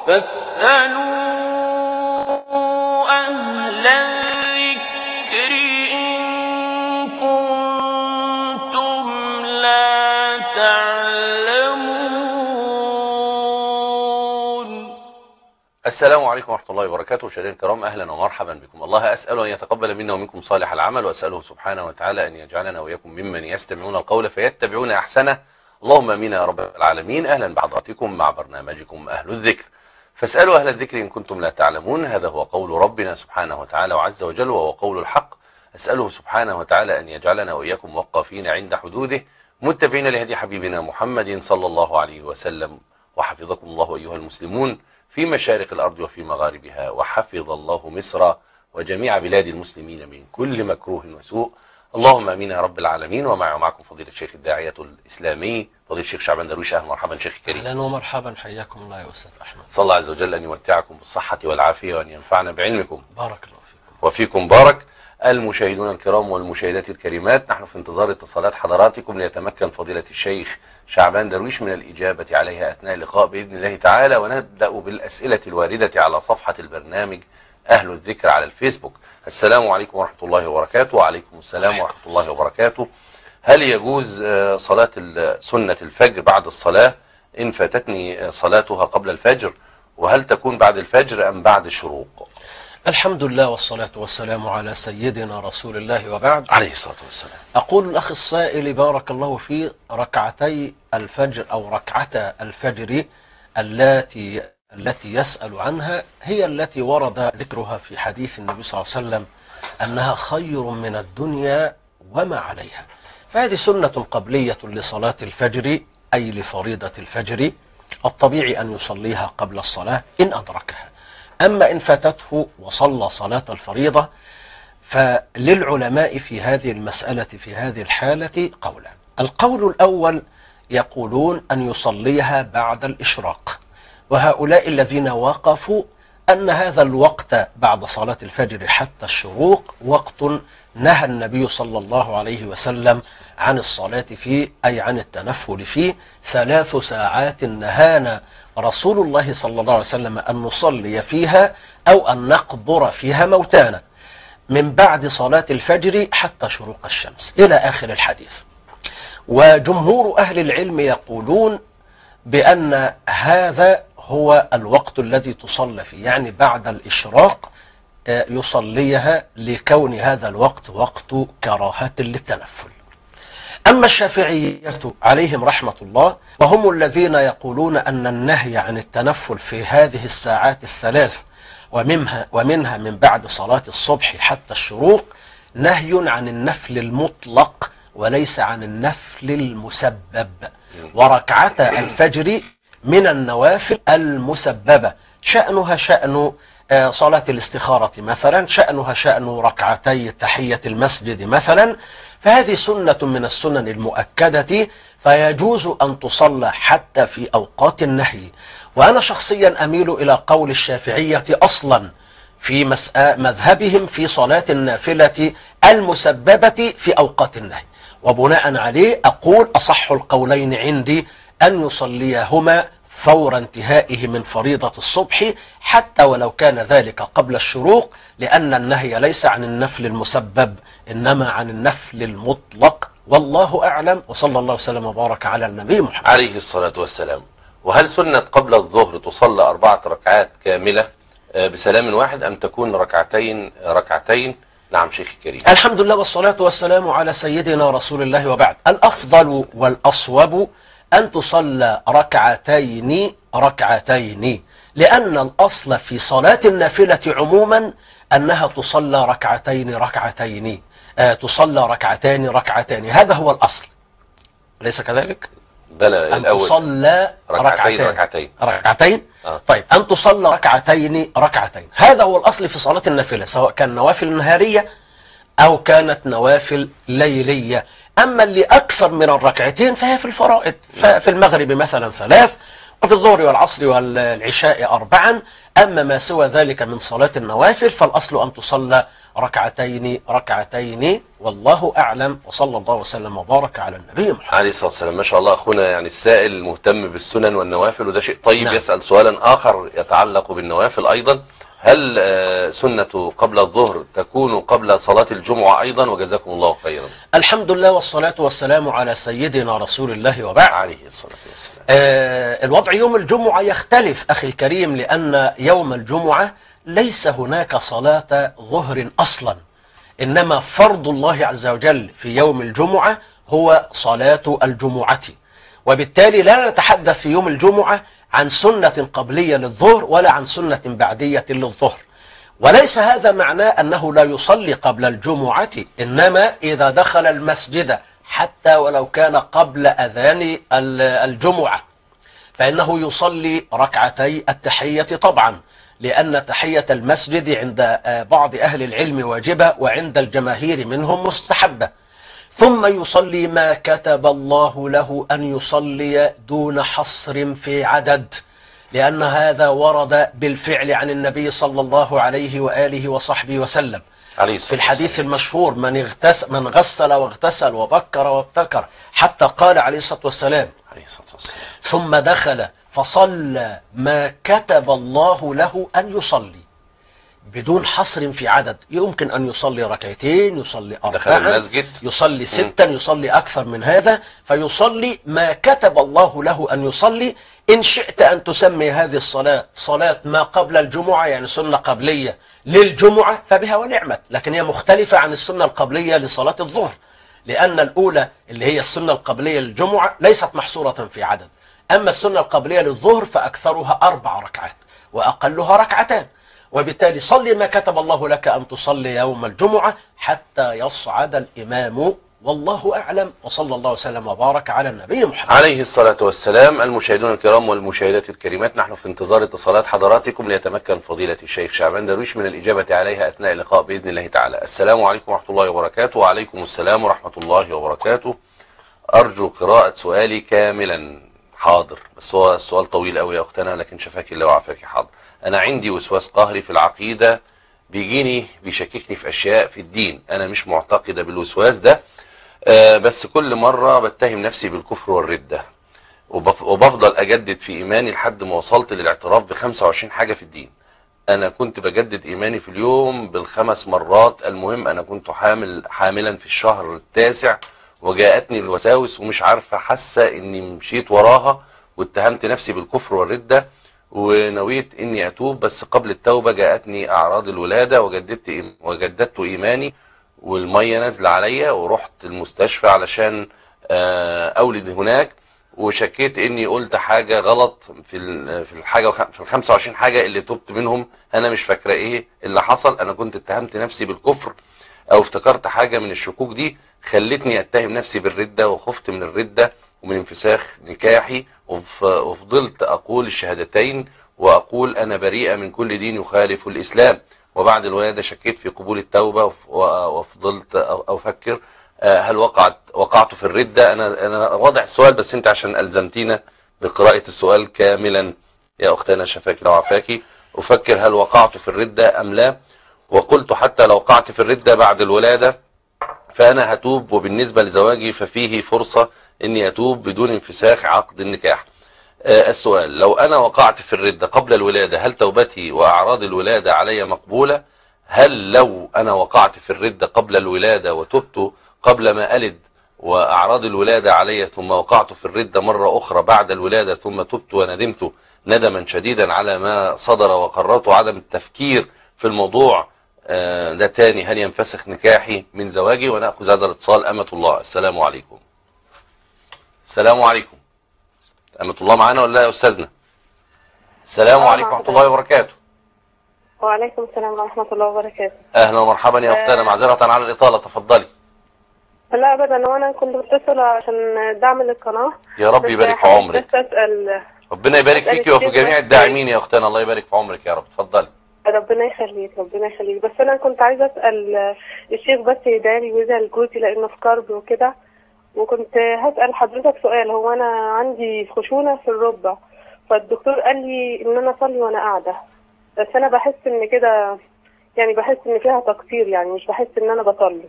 فاسألوا أهل الذكر إن كنتم لا تعلمون. السلام عليكم ورحمة الله وبركاته. مشاهدينا الكرام، أهلا ومرحبا بكم. الله أسأل أن يتقبل منا ومنكم صالح العمل، وأسأله سبحانه وتعالى أن يجعلنا وإياكم ممن يستمعون القول فيتبعون أحسنه. اللهم امين يا رب العالمين. اهلا بحضراتكم مع برنامجكم اهل الذكر، فاسالوا اهل الذكر ان كنتم لا تعلمون. هذا هو قول ربنا سبحانه وتعالى وعز وجل، وهو قول الحق. اساله سبحانه وتعالى ان يجعلنا واياكم وقافين عند حدوده، متبعين لهدي حبيبنا محمد صلى الله عليه وسلم. وحفظكم الله ايها المسلمون في مشارق الارض وفي مغاربها، وحفظ الله مصر وجميع بلاد المسلمين من كل مكروه وسوء. اللهم امين يا رب العالمين. ومعكم فضيله الشيخ الداعيه الاسلامي فضيله الشيخ شعبان درويش. اهلا ومرحبا شيخ كريم. اهلا ومرحبا، حياكم الله يا استاذ احمد. صلى الله عز وجل ان يمتعكم بالصحه والعافيه وان ينفعنا بعلمكم. بارك الله فيكم. وفيكم بارك. المشاهدون الكرام والمشاهدات الكريمات، نحن في انتظار اتصالات حضراتكم ليتمكن فضيله الشيخ شعبان درويش من الاجابه عليها اثناء اللقاء باذن الله تعالى. ونبدا بالاسئله الوارده على صفحه البرنامج اهل الذكر على الفيسبوك. السلام عليكم ورحمه الله وبركاته. وعليكم السلام ورحمه الله وبركاته. هل يجوز صلاة سنة الفجر بعد الصلاة إن فاتتني صلاتها قبل الفجر؟ وهل تكون بعد الفجر أم بعد الشروق؟ الحمد لله والصلاة والسلام على سيدنا رسول الله، وبعد. عليه الصلاة والسلام. أقول الأخ السائل بارك الله فيه، ركعتي الفجر أو ركعتا الفجر التي يسأل عنها هي التي ورد ذكرها في حديث النبي صلى الله عليه وسلم أنها خير من الدنيا وما عليها. فهذه سنة قبلية لصلاة الفجر، أي لفريضة الفجر. الطبيعي أن يصليها قبل الصلاة إن أدركها. أما إن فاتته وصلى صلاة الفريضة، فللعلماء في هذه المسألة في هذه الحالة قولان. القول الأول يقولون أن يصليها بعد الإشراق، وهؤلاء الذين وقفوا أن هذا الوقت بعد صلاة الفجر حتى الشروق وقت نهى النبي صلى الله عليه وسلم عن الصلاة فيه، أي عن التنفل فيه. 3 ساعات نهانا رسول الله صلى الله عليه وسلم أن نصلي فيها أو أن نقبر فيها موتانا، من بعد صلاة الفجر حتى شروق الشمس إلى آخر الحديث. وجمهور أهل العلم يقولون بأن هذا هو الوقت الذي تصلى فيه، يعني بعد الإشراق يصليها، لكون هذا الوقت وقت كراهة للتنفل. أما الشافعية عليهم رحمة الله، وهم الذين يقولون أن النهي عن التنفل في هذه الساعات الثلاث ومنها من بعد صلاة الصبح حتى الشروق نهي عن النفل المطلق وليس عن النفل المسبب. وركعتا الفجر من النوافل المسببة، شأنها شأن صلاة الاستخارة مثلا، شأنها شأن ركعتي تحية المسجد مثلا. فهذه سنة من السنن المؤكدة، فيجوز أن تصلى حتى في أوقات النهي. وأنا شخصيا أميل إلى قول الشافعية أصلا في مذهبهم في صلاة النافلة المسببة في أوقات النهي، وبناء عليه أقول أصح القولين عندي أن يصليهما فور انتهائه من فريضة الصبح، حتى ولو كان ذلك قبل الشروق، لأن النهي ليس عن النفل المسبب إنما عن النفل المطلق. والله أعلم، وصلى الله وسلم وبارك على النبي محمد عليه الصلاة والسلام. وهل سنة قبل الظهر تصلى 4 ركعات كاملة بسلام واحد، أم تكون ركعتين؟ نعم شيخ كريم. الحمد لله والصلاة والسلام على سيدنا رسول الله، وبعد. الأفضل والأصوب أن تصلى ركعتين، لأن الأصل في صلاة النافلة عموما أنها تصلى ركعتين، تصلى ركعتان. هذا هو الأصل، أليس كذلك؟ بلى، أن الأول تصلى ركعتين. طيب، أن تصلى ركعتين، هذا هو الأصل في صلاة النافلة، سواء كان نوافل نهارية أو كانت نوافل ليلية. أما اللي أكثر من الركعتين فهي في الفرائض، ففي المغرب مثلا 3، وفي الظهر والعصر والعشاء 4. أما ما سوى ذلك من صلاة النوافل فالأصل أن تصلى ركعتين ركعتين، والله أعلم، وصلى الله وسلم وبارك على النبي محمد عليه الصلاة والسلام. ما شاء الله أخونا يعني السائل المهتم بالسنن والنوافل، وده شيء طيب. نعم. يسأل سؤالا آخر يتعلق بالنوافل أيضا: هل سنة قبل الظهر تكون قبل صلاة الجمعة أيضا؟ وجزاكم الله خيرا. الحمد لله والصلاة والسلام على سيدنا رسول الله وبعد. عليه الصلاة والسلام. الوضع يوم الجمعة يختلف أخي الكريم، لأن يوم الجمعة ليس هناك صلاة ظهر أصلا، إنما فرض الله عز وجل في يوم الجمعة هو صلاة الجمعة، وبالتالي لا نتحدث في يوم الجمعة عن سنة قبلية للظهر ولا عن سنة بعدية للظهر. وليس هذا معناه أنه لا يصلي قبل الجمعة، إنما إذا دخل المسجد حتى ولو كان قبل أذان الجمعة فإنه يصلي ركعتي التحية طبعا، لأن تحية المسجد عند بعض أهل العلم واجبة، وعند الجماهير منهم مستحبة. ثم يصلي ما كتب الله له أن يصلي دون حصر في عدد، لأن هذا ورد بالفعل عن النبي صلى الله عليه وآله وصحبه وسلم في الحديث المشهور: من غسل واغتسل وبكر وابتكر، حتى قال عليه الصلاة والسلام: ثم دخل فصلى ما كتب الله له أن يصلي بدون حصر في عدد. يمكن أن يصلي ركعتين، يصلي أربعة، يصلي ستا، يصلي أكثر من هذا، فيصلي ما كتب الله له أن يصلي. إن شئت أن تسمي هذه الصلاة صلاة ما قبل الجمعة، يعني سنة قبلية للجمعة، فبها ونعمت، لكن هي مختلفة عن السنة القبلية لصلاة الظهر، لأن الأولى اللي هي السنة القبلية للجمعة ليست محصورة في عدد، أما السنة القبلية للظهر فأكثرها 4 ركعات وأقلها ركعتان. وبالتالي صلي ما كتب الله لك أن تصلي يوم الجمعة حتى يصعد الإمام، والله أعلم، وصلى الله وسلم وبارك على النبي محمد عليه الصلاة والسلام. المشاهدون الكرام والمشاهدات الكريمات، نحن في انتظار اتصالات حضراتكم ليتمكن فضيلة الشيخ شعبان درويش من الإجابة عليها أثناء اللقاء بإذن الله تعالى. السلام عليكم ورحمة الله وبركاته. وعليكم السلام ورحمة الله وبركاته. أرجو قراءة سؤالي كاملا. حاضر، بس هو السؤال طويل قوي يا أختنا، لكن شفاك الله وعافاك. حاضر. أنا عندي وسواس قهري في العقيدة، بيجيني بيشككني في أشياء في الدين. أنا مش معتقدة بالوسواس ده، بس كل مرة بتهم نفسي بالكفر والردة، وبفضل أجدد في إيماني لحد ما وصلت للاعتراف ب25 حاجة في الدين. أنا كنت بجدد إيماني في اليوم بال5 مرات. المهم أنا كنت حاملا في الشهر التاسع، وجاءتني الوساوس ومش عارفة، حاسة إني مشيت وراها واتهمت نفسي بالكفر والردة، ونويت إني أتوب. بس قبل التوبة جاءتني أعراض الولادة، وجددت إيماني، والمية نازلة عليا، ورحت المستشفى علشان أولد هناك، وشكيت إني قلت حاجة غلط في الحاجة في ال25 حاجة اللي تبت منهم. أنا مش فاكرة إيه اللي حصل. أنا كنت اتهمت نفسي بالكفر، أو افتكرت حاجة من الشكوك دي خلتني أتهم نفسي بالردة، وخفت من الردة ومن انفساخ نكاحي، وفضلت أقول الشهادتين وأقول أنا بريئة من كل دين يخالف الإسلام. وبعد الولادة شكيت في قبول التوبة، وفضلت أفكر هل وقعت في الردة. أنا واضح السؤال، بس أنت عشان ألزمتينا بقراءة السؤال كاملا يا أختنا شفاكي لو عفاكي، أفكر هل وقعت في الردة أم لا. وقلت حتى لو وقعت في الردة بعد الولادة فأنا هتوب، وبالنسبة لزواجي ففيه فرصة أني أتوب بدون انفساخ عقد النكاح. السؤال: لو أنا وقعت في الردة قبل الولادة، هل توبتي وأعراض الولادة علي مقبولة؟ هل لو أنا وقعت في الردة قبل الولادة وتبت قبل ما ألد وأعراض الولادة علي، ثم وقعت في الردة مرة أخرى بعد الولادة، ثم تبت وندمت ندما شديدا على ما صدر وقررت عدم التفكير في الموضوع ده تاني، هل ينفسخ نكاحي من زواجي؟ ونأخذ هذا الاتصال. أمة الله، السلام عليكم. السلام عليكم. أمة الله معانا ولا يا أستاذنا؟ السلام عليكم ورحمة الله وبركاته. وعليكم السلام ورحمة الله وبركاته. أهلا ومرحبا يا أختنا، معذرة على الإطالة، تفضلي. لا أبدا، وأنا كنت بتصل عشان دعم للقناة. يا رب يبارك في عمرك. ربنا يبارك فيك وفي جميع الداعمين يا أختنا، الله يبارك في عمرك يا رب. اتفضلي. ربنا يخليك ربنا يخليك. بس أنا كنت عايزة أسأل الشيخ بس يداري ويزعل جوزي لأنه في كرب وكده، وكنت هسأل حضرتك سؤال. هو أنا عندي خشونة في الركبة، فالدكتور قال لي إن أنا أصلي وأنا قاعدة، بس أنا بحس إن كده يعني بحس ان فيها تقصير، يعني مش بحس ان انا بصلي.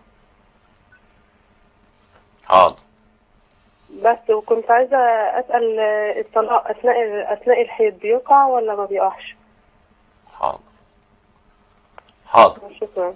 حاضر. بس وكنت عايزة اسأل، الطلاق اثناء الحيض بيقع ولا ما بيقعش؟ حاضر. حاضر. شكرا.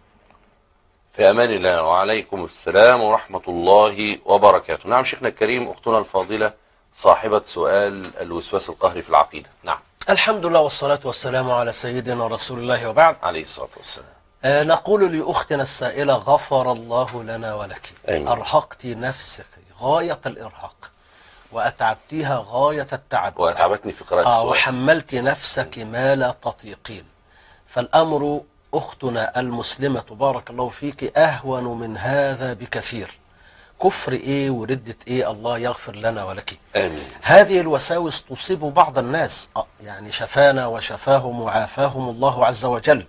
في أمان الله. وعليكم السلام ورحمة الله وبركاته. نعم شيخنا الكريم، أختنا الفاضلة صاحبة سؤال الوسواس القهري في العقيدة. نعم. الحمد لله والصلاة والسلام على سيدنا رسول الله وبعد. عليه الصلاة والسلام. نقول لأختنا السائلة: غفر الله لنا ولك. آمين. أرهقت نفسك غاية الإرهاق، وأتعبتيها غاية التعب، وأتعبتني في قراءة السؤال. وحملت نفسك ما لا تطيقين. فالأمر أختنا المسلمة بارك الله فيك أهون من هذا بكثير. كفر إيه وردة إيه؟ الله يغفر لنا ولك. آمين. هذه الوساوس تصيب بعض الناس، يعني شفانا وشفاهم وعافاهم الله عز وجل،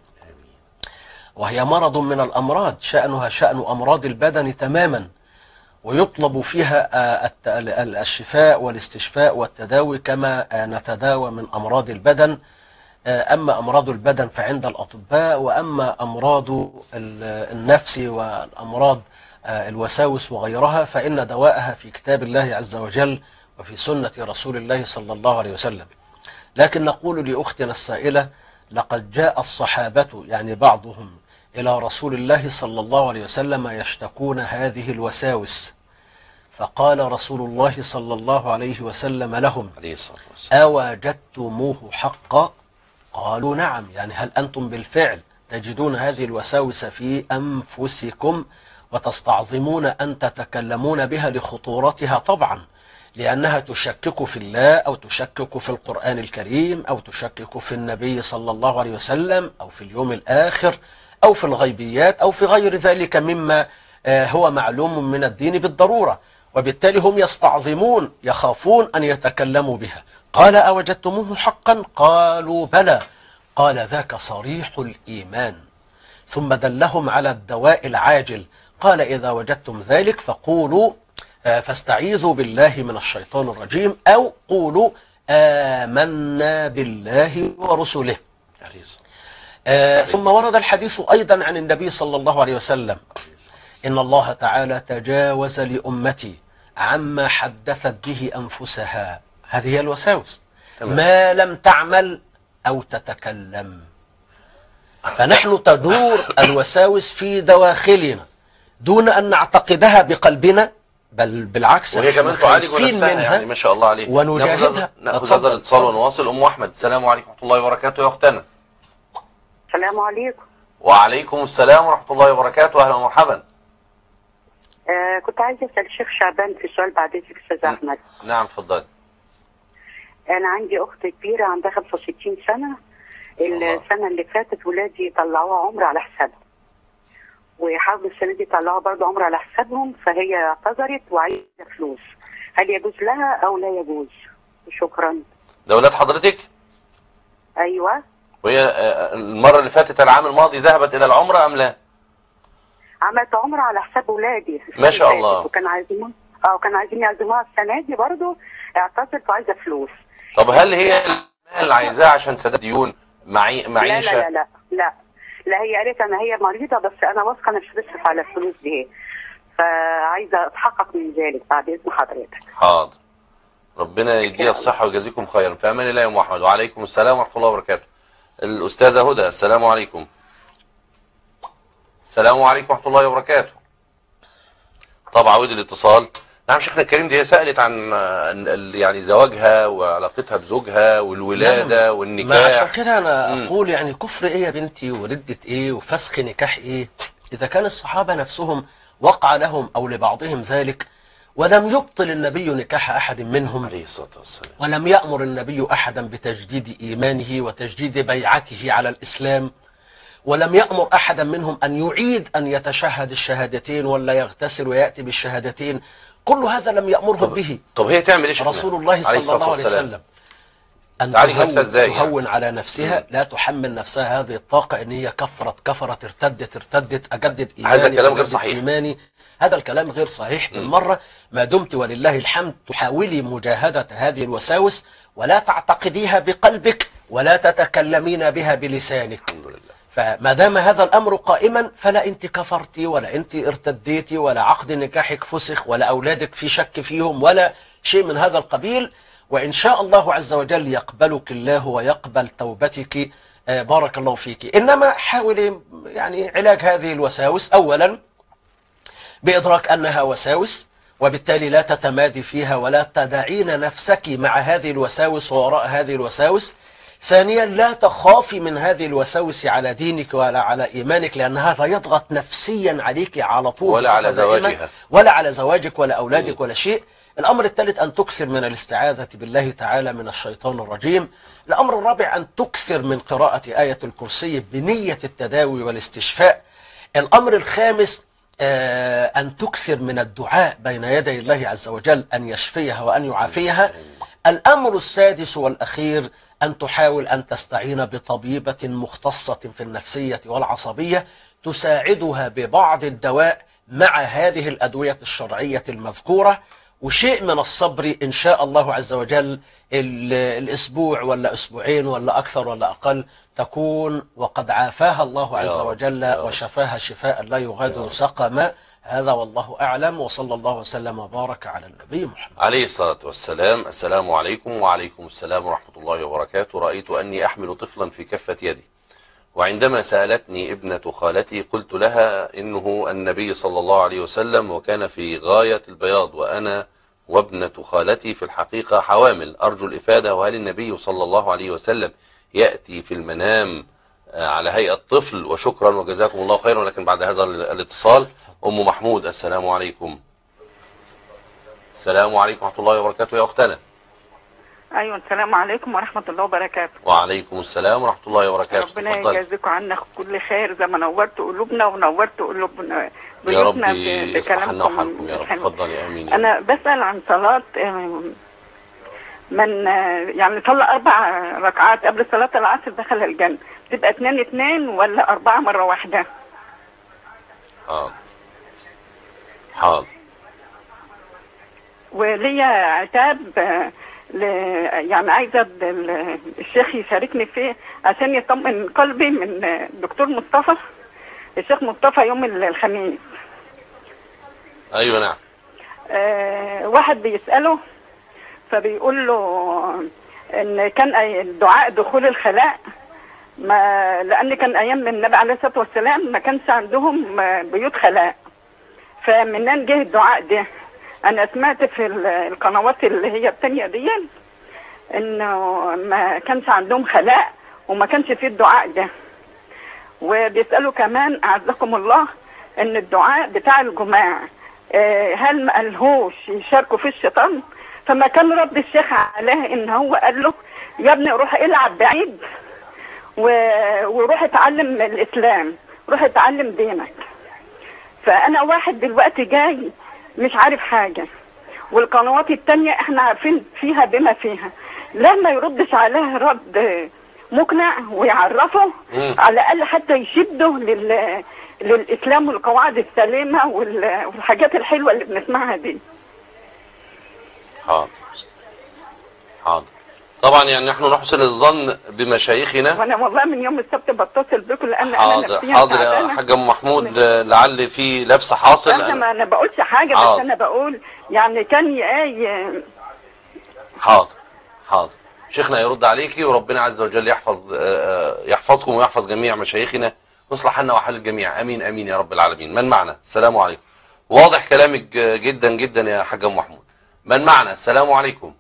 وهي مرض من الأمراض، شأنها شأن أمراض البدن تماما، ويطلب فيها الشفاء والاستشفاء والتداوي كما نتداوى من أمراض البدن. أما أمراض البدن فعند الأطباء، وأما أمراض النفس والأمراض الوساوس وغيرها فإن دواءها في كتاب الله عز وجل وفي سنة رسول الله صلى الله عليه وسلم. لكن نقول لأختنا السائلة: لقد جاء الصحابة يعني بعضهم إلى رسول الله صلى الله عليه وسلم يشتكون هذه الوساوس، فقال رسول الله صلى الله عليه وسلم لهم: عليه الصلاة والسلام: أوجدتموه حقا؟ قالوا: نعم. يعني هل أنتم بالفعل تجدون هذه الوساوس في أنفسكم وتستعظمون أن تتكلمون بها لخطورتها؟ طبعا، لأنها تشكك في الله، أو تشكك في القرآن الكريم، أو تشكك في النبي صلى الله عليه وسلم، أو في اليوم الآخر، أو في الغيبيات، أو في غير ذلك مما هو معلوم من الدين بالضرورة، وبالتالي هم يستعظمون يخافون أن يتكلموا بها. قال: أوجدتموه حقا؟ قالوا: بلى. قال: ذاك صريح الإيمان. ثم دلهم على الدواء العاجل. قال: إذا وجدتم ذلك فقولوا فاستعيذوا بالله من الشيطان الرجيم، أو قولوا آمنا بالله ورسله. ثم ورد الحديث أيضا عن النبي صلى الله عليه وسلم: إن الله تعالى تجاوز لأمتي عما حدثت به أنفسها، هذه هي الوساوس، ما لم تعمل أو تتكلم. فنحن تدور الوساوس في دواخلنا دون أن نعتقدها بقلبنا، بل بالعكس، وهي كمان تعالج نفسها يعني ما شاء الله عليك. ونجاهدها. ناخذ هذا الاتصال ونواصل. أم أحمد، السلام عليكم ورحمة الله وبركاته يا أختنا. السلام عليكم. وعليكم السلام ورحمة الله وبركاته. أهلا ومرحبا. كنت عايزة أسأل الشيخ شعبان في سؤال بعد إذنك أستاذ أحمد. نعم اتفضلي. أنا عندي أخت كبيرة عندها 65 سنة. السنة اللي فاتت ولادي طلعوها عمر على حسابها، وحاولوا السنة دي يطلعوها برضه عمر على حسابهم، فهي اعتذرت وعايزة فلوس. هل يجوز لها أو لا يجوز؟ شكرا. ده ولاد حضرتك؟ أيوه. وهي المرة اللي فاتت العام الماضي ذهبت إلى العمرة أم لا؟ عملت عمرة على حساب ولادي ما شاء الله. وكان عايزين يعزموها السنة دي برضه، اعتذرت وعايزة فلوس. طب هل هي المال عايزاه عشان سداد ديون معيشة؟ لا لا لا لا لا، هي قالت أنا هي مريضة، بس أنا واثقة أنا مش بصرف على الفلوس دي، فعايزة أتحقق من ذلك بعد إذن حضرتك. حاضر. ربنا يديها الصحة ويجازيكم خيرا. في أمان الله يا أم أحمد. وعليكم السلام ورحمة الله وبركاته. الأستاذة هدى، السلام عليكم. السلام عليكم ورحمة الله وبركاته. طب عود الاتصال. نعم شيخنا الكريم، دي سألت عن يعني زواجها وعلاقتها بزوجها والولادة والنكاح. عشان كده أنا أقول يعني كفر إيه يا بنتي وردة إيه وفسخ نكاح إيه؟ إذا كان الصحابة نفسهم وقع لهم أو لبعضهم ذلك، ولم يبطل النبي نكاح أحد منهم عليه الصلاة والسلام، ولم يأمر النبي أحدا بتجديد إيمانه وتجديد بيعته على الإسلام، ولم يأمر أحدا منهم أن يعيد أن يتشهد الشهادتين ولا يغتسل ويأتي بالشهادتين، كل هذا لم يأمره به. طب هي تعمل إيش رسول الله صلى الله عليه وسلم؟ أن تهون على نفسها، لا تحمل نفسها هذه الطاقة إن هي كفرت ارتدت أجدد إيماني، هذا الكلام غير صحيح. إيماني. هذا الكلام غير صحيح بالمرة. ما دمت ولله الحمد تحاولي مجاهدة هذه الوساوس ولا تعتقديها بقلبك ولا تتكلمين بها بلسانك. الحمد لله. فما دام هذا الأمر قائما فلا أنت كفرتي ولا أنت ارتديتي ولا عقد نكاحك فسخ ولا أولادك في شك فيهم ولا شيء من هذا القبيل. وإن شاء الله عز وجل يقبلك الله ويقبل توبتك. بارك الله فيك. إنما حاولي يعني علاج هذه الوساوس أولا بإدراك أنها وساوس، وبالتالي لا تتمادي فيها ولا تدعين نفسك مع هذه الوساوس ووراء هذه الوساوس. ثانيا لا تخافي من هذه الوساوس على دينك ولا على إيمانك، لأن هذا يضغط نفسيا عليك على طول ولا على زواجها ولا على زواجك ولا أولادك ولا شيء. الأمر الثالث أن تكثر من الاستعاذة بالله تعالى من الشيطان الرجيم. الأمر الرابع أن تكثر من قراءة آية الكرسي بنية التداوي والاستشفاء. الأمر الخامس أن تكثر من الدعاء بين يدي الله عز وجل أن يشفيها وأن يعافيها. الأمر السادس والأخير أن تحاول أن تستعين بطبيبة مختصة في النفسية والعصبية تساعدها ببعض الدواء مع هذه الأدوية الشرعية المذكورة، وشيء من الصبر إن شاء الله عز وجل الأسبوع ولا أسبوعين ولا أكثر ولا أقل تكون وقد عافاها الله عز وجل وشفاها شفاء لا يغادر سقما. هذا والله أعلم، وصلى الله وسلم وبارك على النبي محمد عليه الصلاة والسلام. السلام عليكم. وعليكم السلام ورحمة الله وبركاته. رأيت أني أحمل طفلا في كفة يدي، وعندما سألتني ابنة خالتي قلت لها إنه النبي صلى الله عليه وسلم وكان في غاية البياض، وأنا وابنة خالتي في الحقيقة حوامل. أرجو الإفادة، وهل النبي صلى الله عليه وسلم يأتي في المنام على هيئة طفل؟ وشكرا وجزاكم الله خيرا. لكن بعد هذا الاتصال أم محمود. السلام عليكم. السلام عليكم ورحمة الله وبركاته يا أختنا. ايوه السلام عليكم ورحمه الله وبركاته. وعليكم السلام ورحمه الله وبركاته. ربنا يجازيكم عنا كل خير زي ما نورت قلوبنا ونورت قلوبنا يا رب يصلحنا وحالكم يا رب. اتفضل يا امين. انا بسال عن صلاه من يعني صلى 4 ركعات قبل صلاه العصر دخل الجنه، تبقى 2 ولا 4 مره واحده؟ حاضر. وليا عتاب يعني عايزه الشيخ يشاركني فيه عشان يطمن قلبي من الدكتور مصطفى، الشيخ مصطفى يوم الخميس. ايوه نعم. واحد بيساله فبيقول له ان كان الدعاء دخول الخلاء، ما لان كان ايام النبي عليه الصلاه والسلام ما كانش عندهم بيوت خلاء، فمنين جه الدعاء ده؟ انا سمعت في القنوات اللي هي التانية دي انه ما كانش عندهم خلاء وما كانش فيه الدعاء ده. وبيسألوا كمان اعزكم الله ان الدعاء بتاع الجماع هل ما قالهوش يشاركوا في الشيطان؟ فما كان رد الشيخ عليه ان هو قال له يا ابني روح العب بعيد وروح اتعلم الاسلام، روح اتعلم دينك. فانا واحد دلوقتي جاي مش عارف حاجة، والقنوات التانية احنا عارفين فيها بما فيها، لما يردش عليه رد مقنع ويعرفه على الأقل حتى يشده للإسلام والقواعد السليمة والحاجات الحلوة اللي بنسمعها دي. حاضر. طبعا يعني نحن نحسن الظن بمشايخنا، وانا والله من يوم السبت بتصل بكم لان انا نفسيا حاضر يا حاج ام محمود. لعل في لبس حاصل. انا بقولش حاجه بس انا بقول يعني كان حاضر. شيخنا يرد عليكي، وربنا عز وجل يحفظكم ويحفظ جميع مشايخنا ويصلح لنا وحال الجميع. امين امين يا رب العالمين. من معنا؟ السلام عليكم. واضح كلامك جدا جدا يا حاج ام محمود. من معنا؟ السلام عليكم.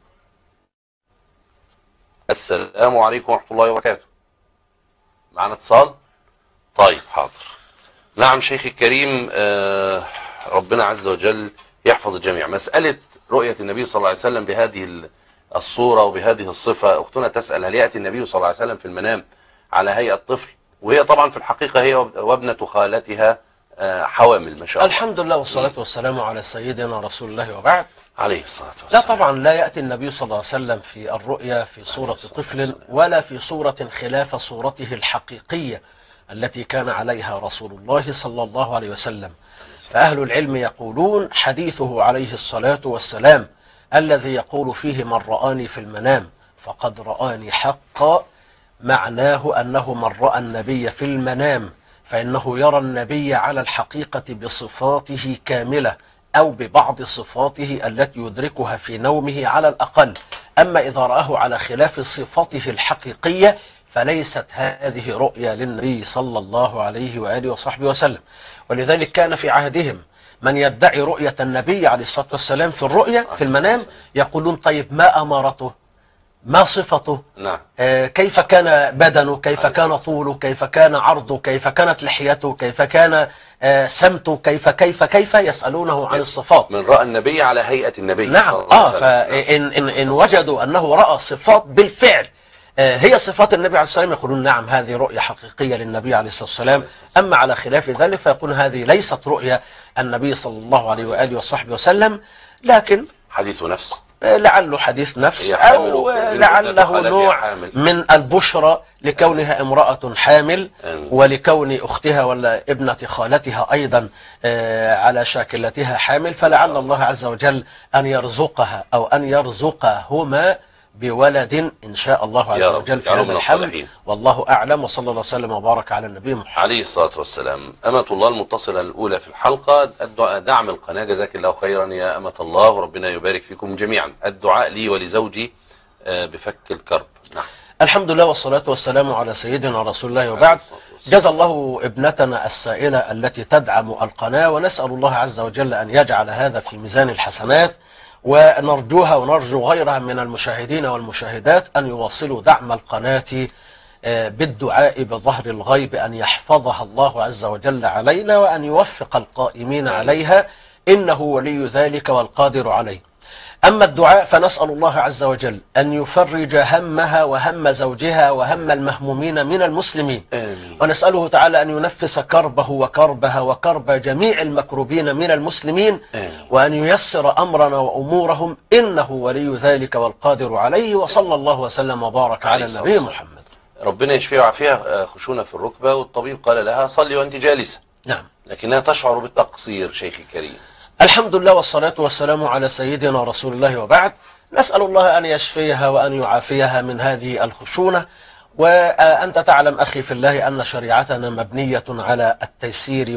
السلام عليكم ورحمة الله وبركاته. معنا اتصال؟ طيب حاضر. نعم شيخي الكريم، ربنا عز وجل يحفظ الجميع. مسألة رؤية النبي صلى الله عليه وسلم بهذه الصورة وبهذه الصفة، أختنا تسأل هل يأتي النبي صلى الله عليه وسلم في المنام على هيئة طفل؟ وهي طبعا في الحقيقة هي وابنة خالتها حوامل ما شاء الله. الحمد لله والصلاة والسلام على سيدنا رسول الله وبعد. عليه الصلاة والسلام. لا طبعا لا يأتي النبي صلى الله عليه وسلم في الرؤيا في صورة طفل ولا في صورة خلاف صورته الحقيقية التي كان عليها رسول الله صلى الله عليه وسلم. فأهل العلم يقولون حديثه عليه الصلاة والسلام الذي يقول فيه من رآني في المنام فقد رآني حقا، معناه أنه من رأى النبي في المنام فإنه يرى النبي على الحقيقة بصفاته كاملة أو ببعض صفاته التي يدركها في نومه على الأقل. أما إذا رآه على خلاف صفاته الحقيقية فليست هذه رؤيا للنبي صلى الله عليه وآله وصحبه وسلم. ولذلك كان في عهدهم من يدعي رؤية النبي عليه الصلاة والسلام في الرؤيا في المنام، يقولون طيب ما أمارته، ما صفته، نعم. كيف كان بدنه، كيف كان طوله، كيف كان عرضه، كيف كانت لحيته، كيف كان سمته، كيف يسألونه عن الصفات. من رأى النبي على هيئة النبي. نعم. فإن وجدوا أنه رأى صفات بالفعل هي صفات النبي عليه الصلاة والسلام يقولون نعم هذه رؤية حقيقية للنبي عليه الصلاة والسلام. أما على خلاف ذلك فيقول هذه ليست رؤية النبي صلى الله عليه وآله وصحبه وسلم، لكن حديث نفس، لعله حديث نفس أو لعله نوع من البشرى لكونها امرأة حامل ولكون أختها ولا ابنة خالتها أيضا على شاكلتها حامل، فلعل الله عز وجل أن يرزقها أو أن يرزقهما بولد إن شاء الله عز وجل في هذا الحمل، والله أعلم. وصلى الله وسلم وبارك على النبي محمد عليه الصلاة والسلام. أمة الله المتصلة الأولى في الحلقة، دعم القناة، جزاك الله خيرا يا أمة الله وربنا يبارك فيكم جميعا. الدعاء لي ولزوجي بفك الكرب. نعم. الحمد لله والصلاة والسلام على سيدنا رسول الله وبعد. جزا الله ابنتنا السائلة التي تدعم القناة، ونسأل الله عز وجل أن يجعل هذا في ميزان الحسنات، ونرجوها ونرجو غيرها من المشاهدين والمشاهدات أن يواصلوا دعم القناة بالدعاء بظهر الغيب أن يحفظها الله عز وجل علينا وأن يوفق القائمين عليها، إنه ولي ذلك والقادر عليه. أما الدعاء فنسأل الله عز وجل أن يفرج همها وهم زوجها وهم المهمومين من المسلمين، ونسأله تعالى أن ينفس كربه وكربها وكرب جميع المكروبين من المسلمين، وأن ييسر أمرنا وأمورهم، إنه ولي ذلك والقادر عليه. وصلى الله وسلم وبارك على النبي محمد. ربنا يشفيها ويعافيها. خشونة في الركبة، والطبيب قال لها صلي وأنت جالسة. نعم. لكنها تشعر بالتقصير. شيخي الكريم، الحمد لله والصلاة والسلام على سيدنا رسول الله وبعد. نسأل الله أن يشفيها وأن يعافيها من هذه الخشونة. وأنت تعلم أخي في الله أن شريعتنا مبنية على التيسير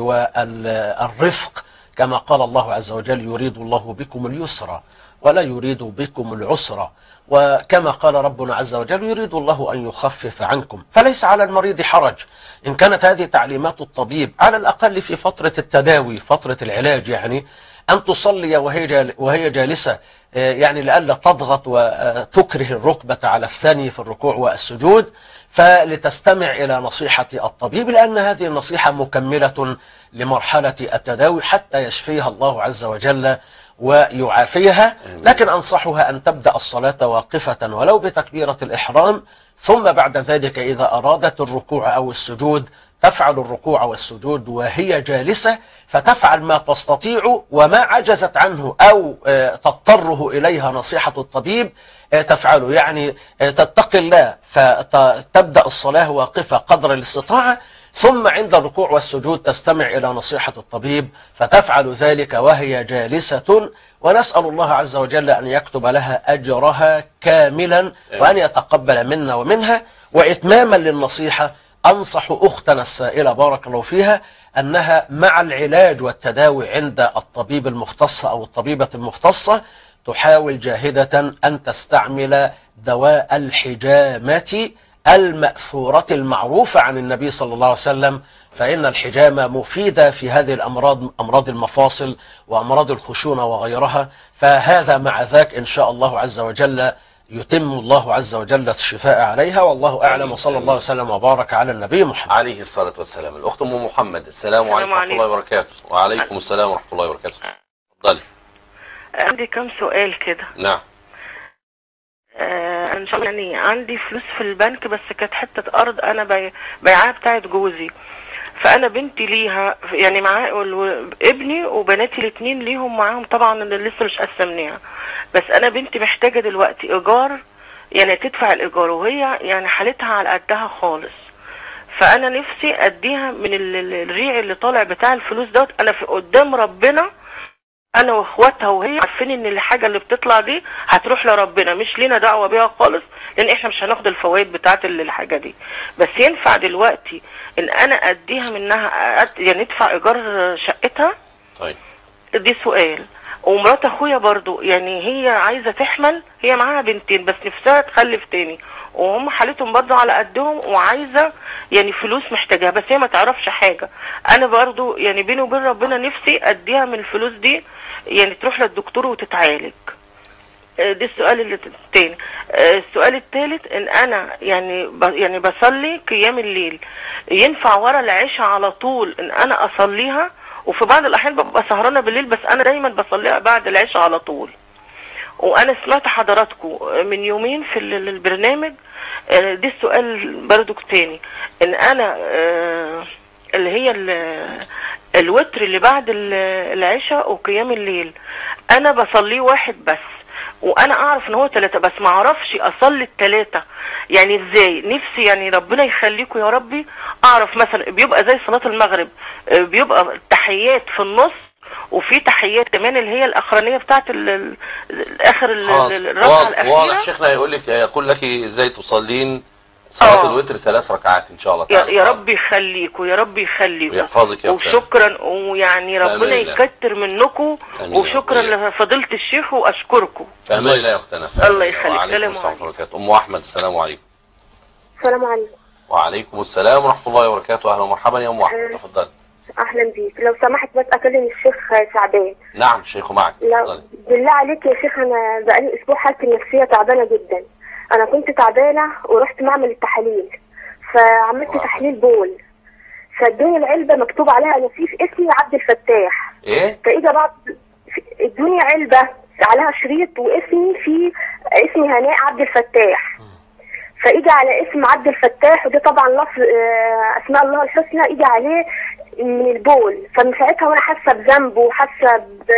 والرفق، كما قال الله عز وجل يريد الله بكم اليسر ولا يريد بكم العسر، وكما قال ربنا عز وجل يريد الله أن يخفف عنكم، فليس على المريض حرج إن كانت هذه تعليمات الطبيب على الأقل في فترة التداوي، فترة العلاج، يعني أن تصلي وهي جالسة، يعني لئلا تضغط وتكره الركبة على الثاني في الركوع والسجود، فلتستمع إلى نصيحة الطبيب، لأن هذه النصيحة مكملة لمرحلة التداوي حتى يشفيها الله عز وجل ويعافيها. لكن أنصحها أن تبدأ الصلاة واقفة ولو بتكبيرة الإحرام، ثم بعد ذلك إذا أرادت الركوع أو السجود تفعل الركوع والسجود وهي جالسة، فتفعل ما تستطيع، وما عجزت عنه أو تضطره إليها نصيحة الطبيب تفعله، يعني تتقي الله فتبدأ الصلاة واقفة قدر الاستطاعة، ثم عند الركوع والسجود تستمع إلى نصيحة الطبيب فتفعل ذلك وهي جالسة. ونسأل الله عز وجل أن يكتب لها أجرها كاملا وأن يتقبل منا ومنها. وإتماما للنصيحة أنصح أختنا السائلة بارك الله فيها أنها مع العلاج والتداوي عند الطبيب المختص أو الطبيبة المختصة تحاول جاهدة أن تستعمل دواء الحجامة المأثورة المعروفة عن النبي صلى الله عليه وسلم، فإن الحجامة مفيدة في هذه الأمراض، أمراض المفاصل وأمراض الخشونة وغيرها. فهذا مع ذاك إن شاء الله عز وجل يتم الله عز وجل الشفاء عليها، والله أعلم. وصلى الله وسلم وبارك على النبي محمد عليه الصلاة والسلام. الأخت أم محمد، السلام عليكم ورحمة الله وبركاته. وعليكم السلام ورحمة الله وبركاته. اتفضلي. عندي كم سؤال كده. نعم. ان شاء الله، يعني عندي فلوس في البنك بس كانت حته ارض انا بيعها بتاعت جوزي، فانا بنتي ليها يعني معاه، ابني وبناتي الاثنين ليهم معاهم طبعا، اللي لسه مش قسمناها، بس انا بنتي محتاجه دلوقتي ايجار، يعني تدفع الايجار، وهي يعني حالتها على قدها خالص، فانا نفسي اديها من الريع اللي طالع بتاع الفلوس دوت. انا في قدام ربنا انا واخواتها وهي عارفين ان الحاجه اللي بتطلع دي هتروح لربنا، مش لينا دعوه بيها خالص، لان احنا مش هناخد الفوائد بتاعه الحاجه دي. بس ينفع دلوقتي ان انا اديها منها يعني ادفع ايجار شقتها؟ طيب دي سؤال. ومرات اخويا برضو يعني هي عايزه تحمل، هي معاها بنتين بس نفسها تخلف تاني، وهم حالتهم برضو على قدهم، وعايزه يعني فلوس محتاجاها، بس هي ما تعرفش حاجه. انا برضو يعني بيني وبين ربنا نفسي اديها من الفلوس دي يعني تروح للدكتور وتتعالج. دي السؤال التاني. السؤال الثالث ان انا يعني بصلي قيام الليل، ينفع ورا العشاء على طول ان انا اصليها؟ وفي بعض الاحيان ببقى سهرانه بالليل، بس انا دايما بصليها بعد العشاء على طول. وانا سمعت حضراتكم من يومين في البرنامج، دي السؤال برضو تاني، ان انا اللي هي الوتر اللي بعد العشاء وقيام الليل انا بصليه واحد بس، وانا اعرف ان هو 3 بس ما اعرفش اصلي ال3 يعني ازاي. نفسي يعني ربنا يخليكم يا ربي اعرف. مثلا بيبقى زي صلاة المغرب بيبقى تحيات في النص، وفي تحيات كمان اللي هي الاخرانيه بتاعت اخر الركعه الاخيره. واضح شيخنا يقول لك ازاي تصلين صلاة الوتر 3 ركعات ان شاء الله تعالى. يا رب يخليكوا، يا رب يخليكوا ويحفظك يا اختي. وشكرا، ويعني ربنا يكتر منكم، وشكرا لفضيلة الشيخ واشكركم. فاهمين الله يا اختنا. الله يخليك. السلام عليكم. ام احمد السلام عليكم. السلام عليكم. وعليكم السلام ورحمه الله وبركاته. اهلا ومرحبا يا ام احمد، تفضلي. اهلا بيك. لو سمحت بس اكلم الشيخ شعبان. نعم الشيخ معك، تفضلي. بالله عليك يا شيخ، انا بقالي اسبوع حالتي النفسيه تعبانه جدا. انا كنت تعبانه ورحت معمل التحاليل، فعملت تحليل بول، فادوني العلبه مكتوب عليها نسيف اسمي عبد الفتاح. ايه؟ فاجا بعد ادوني علبه عليها شريط واسمي فيه اسمي هناء عبد الفتاح، فاجى على اسم عبد الفتاح، وده طبعا لفظ اسماء الله الحسنى، اجى عليه من البول. فمن ساعتها وانا حاسه بذنب وحاسه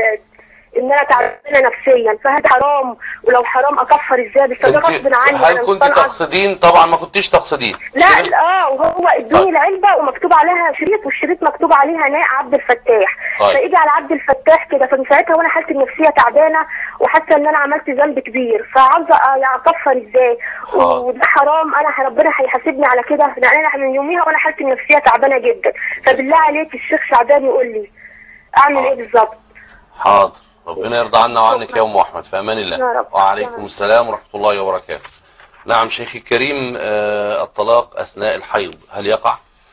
ان انا تعبانه نفسيا، فهذا حرام؟ ولو حرام اكفر ازاي؟ بس ده غصب عني. هل كنت تقصدين؟ طبعا ما كنتيش تقصدين. لا وهو ادوني العلبه ومكتوب عليها شريط، والشريط مكتوب عليه هناء عبد الفتاح. فاجي على عبد الفتاح كده، فمن ساعتها وانا حالتي النفسيه تعبانه وحاسه ان انا عملت ذنب كبير، فعاوزه اكفر ازاي؟ وده حرام؟ انا ربنا هيحاسبني على كده؟ لان انا من يوميها وانا حالتي النفسيه تعبانه جدا. فبالله عليك الشيخ شعبان يقول لي اعمل ايه بالظبط؟ حاضر، ربنا يرضى عنا وعنك يا ام احمد، في امان الله. وعليكم السلام ورحمه الله وبركاته. نعم شيخي الكريم، الطلاق اثناء الحيض هل يقع؟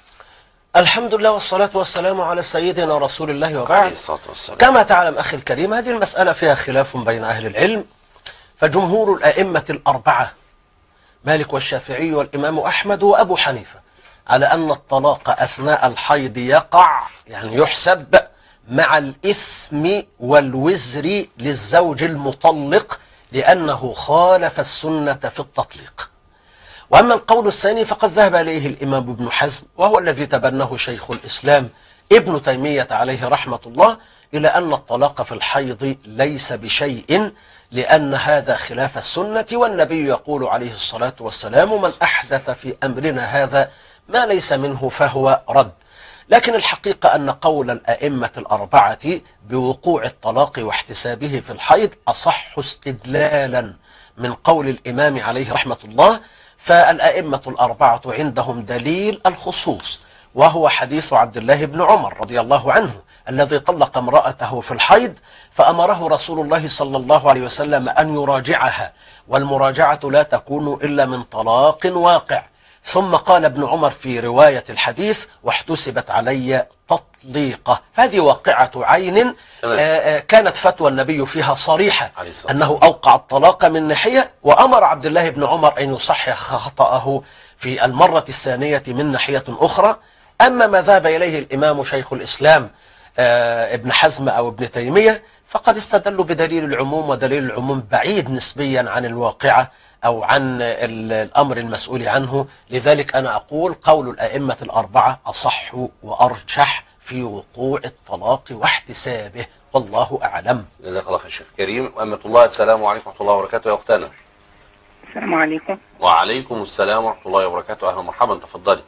الحمد لله والصلاة والسلام على سيدنا رسول الله وبعد. عليه الصلاة والسلام. كما تعلم أخي الكريم، هذه المسألة فيها خلاف بين أهل العلم، فجمهور الأئمة الأربعة مالك والشافعي والإمام أحمد وأبو حنيفة على أن الطلاق أثناء الحيض يقع، يعني يحسب مع الإثم والوزر للزوج المطلق، لأنه خالف السنة في التطليق. وأما القول الثاني فقد ذهب إليه الإمام ابن حزم، وهو الذي تبناه شيخ الإسلام ابن تيمية عليه رحمة الله، إلى أن الطلاق في الحيض ليس بشيء، لأن هذا خلاف السنة، والنبي يقول عليه الصلاة والسلام: من أحدث في أمرنا هذا ما ليس منه فهو رد. لكن الحقيقة أن قول الأئمة الأربعة بوقوع الطلاق واحتسابه في الحيض أصح استدلالا من قول الإمام عليه رحمة الله. فالأئمة الأربعة عندهم دليل الخصوص، وهو حديث عبد الله بن عمر رضي الله عنه الذي طلق امرأته في الحيض، فأمره رسول الله صلى الله عليه وسلم أن يراجعها، والمراجعة لا تكون إلا من طلاق واقع. ثم قال ابن عمر في رواية الحديث: واحتسبت علي تطليقة. فهذه واقعة عين كانت فتوى النبي فيها صريحة أنه أوقع الطلاق من ناحية، وأمر عبد الله بن عمر أن يصحح خطأه في المرة الثانية من ناحية أخرى. أما ما ذهب إليه الإمام شيخ الإسلام ابن حزم أو ابن تيمية فقد استدلوا بدليل العموم، ودليل العموم بعيد نسبيا عن الواقعة أو عن الأمر المسؤول عنه. لذلك أنا أقول قول الأئمة الأربعة أصح وأرجح في وقوع الطلاق واحتسابه، والله أعلم. جزاك الله خير شيخ كريم. أمة الله السلام عليكم ورحمة الله وبركاته. يا أختنا. السلام عليكم. وعليكم السلام ورحمة الله وبركاته. أهلا ومرحبا، تفضلي.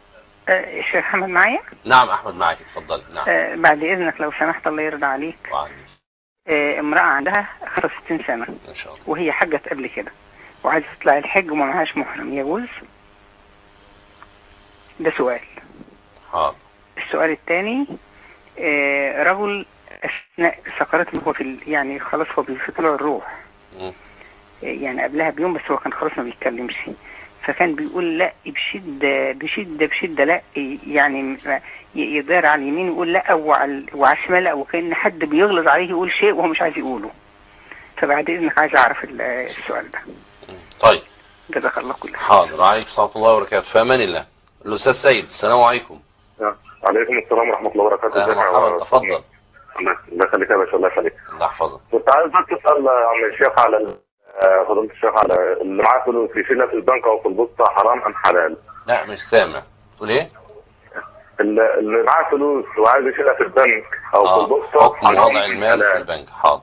الشيخ أحمد معايا؟ نعم أحمد معك، تفضلي. نعم. بعد إذنك لو سمحت، الله يرضى عليك. امرأة عندها 65 سنة ما شاء الله. وهي حجت قبل كده وعايزة تطلع الحج وما معهاش محرم، يجوز؟ ده سؤال. حاضر. السؤال الثاني، رجل أثناء سكرات هو يعني خلاص هو في طلوع الروح، يعني قبلها بيوم، بس هو كان خلاص ما بيتكلمش، فكان بيقول لا بشدة بشدة بشدة، لا يعني يدار على اليمين يقول لا وعلى الشمال لا، وكأن حد بيغلظ عليه يقول شيء وهو مش عايز يقوله. فبعد إذنك عايز أعرف السؤال ده. طيب. جزاك الله كل خير. حاضر. وعليكم السلام ورحمة الله وبركاته. في أمان الله. الأستاذ سيد، السلام عليكم. عليكم السلام ورحمة الله وبركاته. أهلا مرحبا، تفضل. الله يخليك يا باشا، الله يخليك. الله يحفظك. كنت عايز بس أسأل عن الشيخ على فضيلة الشيخ على اللي معاه فلوس يشيلها في البنك أو في البوسطة، حرام أم حلال؟ لا مش سامع. تقول إيه؟ اللي معاه فلوس وعايز يشيلها في البنك أو في البوسطة، حكم وضع المال في البنك. حاضر.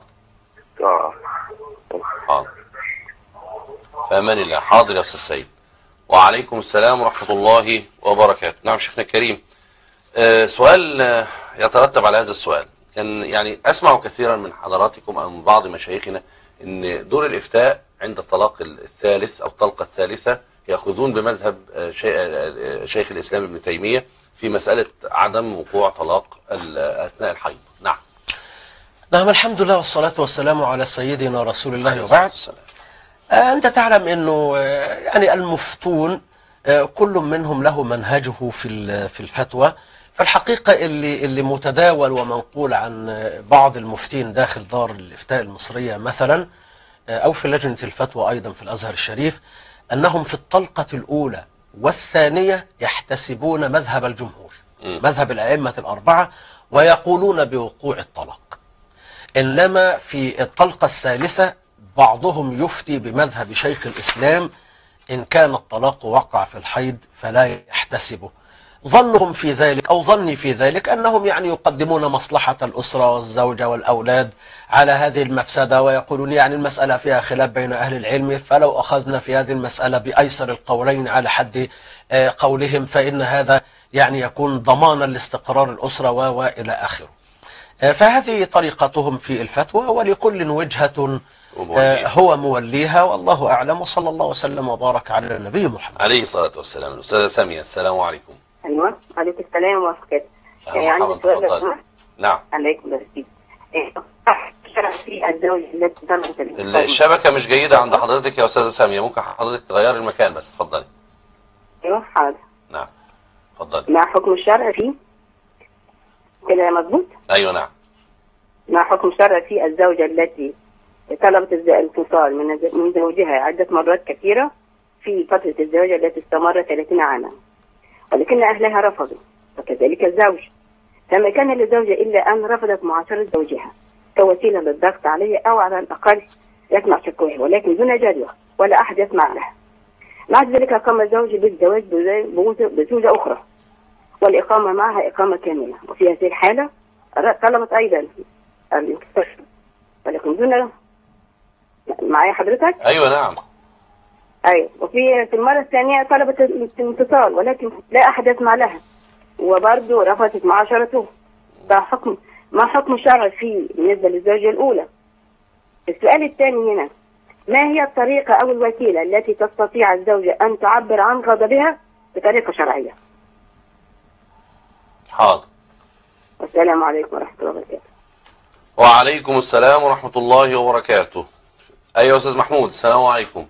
حاضر. في أمان الله. حاضر يا أستاذ سيد. وعليكم السلام ورحمة الله وبركاته. نعم شيخنا الكريم. سؤال يترتب على هذا السؤال. كان يعني أسمع كثيرا من حضراتكم أو من بعض مشايخنا أن دور الإفتاء عند الطلاق الثالث أو الطلقة الثالثة يأخذون بمذهب شيخ الإسلام ابن تيمية في مسألة عدم وقوع طلاق أثناء الحيض. نعم. نعم، الحمد لله والصلاة والسلام على سيدنا رسول الله وبعد. أنت تعلم أنه يعني المفتون كل منهم له منهجه في الفتوى. فالحقيقة اللي متداول ومنقول عن بعض المفتين داخل دار الإفتاء المصرية مثلا أو في لجنة الفتوى أيضا في الأزهر الشريف، أنهم في الطلقة الأولى والثانية يحتسبون مذهب الجمهور، مذهب الأئمة الأربعة، ويقولون بوقوع الطلاق. إنما في الطلقة الثالثة بعضهم يفتي بمذهب شيخ الإسلام، إن كان الطلاق وقع في الحيض فلا يحتسبه. ظنهم في ذلك أو ظني في ذلك أنهم يعني يقدمون مصلحة الأسرة والزوجة والأولاد على هذه المفسدة، ويقولون يعني المسألة فيها خلاف بين أهل العلم، فلو أخذنا في هذه المسألة بأيسر القولين على حد قولهم فإن هذا يعني يكون ضمانا لاستقرار الأسرة وإلى آخره. فهذه طريقتهم في الفتوى، ولكل وجهة هو موليها، والله أعلم، وصلى الله وسلم وبارك على النبي محمد عليه الصلاة والسلام. الأستاذة سامية، السلام عليكم. ايوه، عليكم السلام ورحمه الله. عندي سؤال. نعم. عليكم السلام. الشبكة مش جيدة عند حضرتك يا أستاذة سامية، ممكن حضرتك تغير المكان بس. اتفضلي. ايوه حاضر. نعم اتفضلي. مع حكم الشرع فيه كده مظبوط؟ أيوه نعم. مع حكم الشرع في الزوجة التي طلبت الانفصال من زوجها عدة مرات كثيرة في فترة الزواج التي استمرت 30 عاما، ولكن أهلها رفضوا، وكذلك الزوج. فما كان للزوجة إلا أن رفضت معاشرة زوجها كوسيلة للضغط عليه، أو على الأقل يسمع شكواه ولكن دون جدوى ولا أحد يسمع لها. بعد ذلك قام الزوج بالزواج بزوجة أخرى، والإقامة معها إقامة كاملة، وفي هذه الحالة طلبت أيضا الانفصال ولكن دون. معايا حضرتك؟ أيوة نعم. أيوة. وفي المرة الثانية طلبت الانفصال ولكن لا أحد يسمع لها، وبرضه رفضت معاشرته. ما حكم الشرع فيه بالنسبة للزوجة الأولى؟ السؤال الثاني هنا، ما هي الطريقة أو الوسيلة التي تستطيع الزوجة أن تعبر عن غضبها بطريقة شرعية؟ حاضر. والسلام عليكم ورحمة الله وبركاته. وعليكم السلام ورحمة الله وبركاته. أيوة أستاذ محمود، السلام عليكم.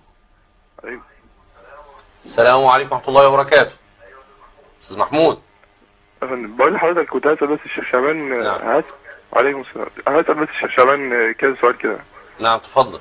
السلام عليكم ورحمة الله وبركاته. أستاذ محمود. بقول لحضرتك كنت هسأل بس الشيخ شعبان. نعم. وعليكم السلام. هسأل بس الشيخ شعبان كذا سؤال كده. نعم تفضل.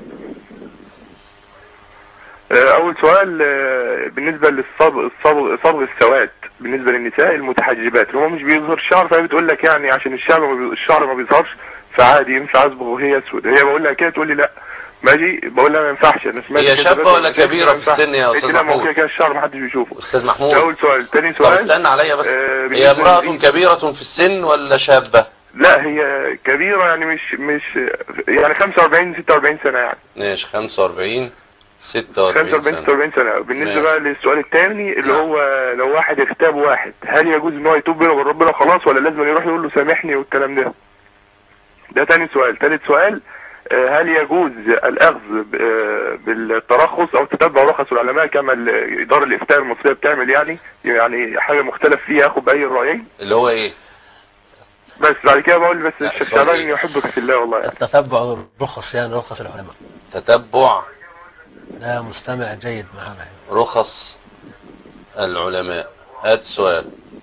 أول سؤال بالنسبة للصبغ السواد بالنسبة للنساء المتحجبات اللي هو مش بيظهر الشعر، فهي بتقول لك يعني عشان الشعر ما بيظهرش فعادي ينفع أصبغ وهي أسود. هي بقول لها كده تقول لي لا ماشي، بقول لها ما ينفعش. أنا سمعت هي شابة ولا كبيرة في السن يا أستاذ محمود؟ لا، كده الشعر ما حدش بيشوفه. أستاذ محمود، ده أول سؤال. تاني سؤال، طب استنى عليا بس. هي امرأة كبيرة في السن ولا شابة؟ لا هي كبيرة، يعني مش يعني 45 46 سنة يعني. ماشي، 45 46 سنة. 46 سنة. بالنسبة بقى للسؤال الثاني اللي هو لو واحد اغتاب واحد، هل يجوز ان هو يتوب بينه وبين ربنا خلاص، ولا لازم يروح يقول له سامحني والكلام ده؟ ده تاني سؤال. تالت سؤال، هل يجوز الأخذ بالترخص أو تتبع رخص العلماء كما الإدارة الإفتاء المصرية بتعمل؟ يعني حاجة مختلف فيها أخذ بأي الرأيين؟ اللي هو إيه؟ بس بعد كده بقول بس الشيخ شعبان إني أحبك في الله والله. التتبع الرخص، يعني رخص العلماء. تتبع، ده مستمع جيد معنا. رخص العلماء. هات السؤال.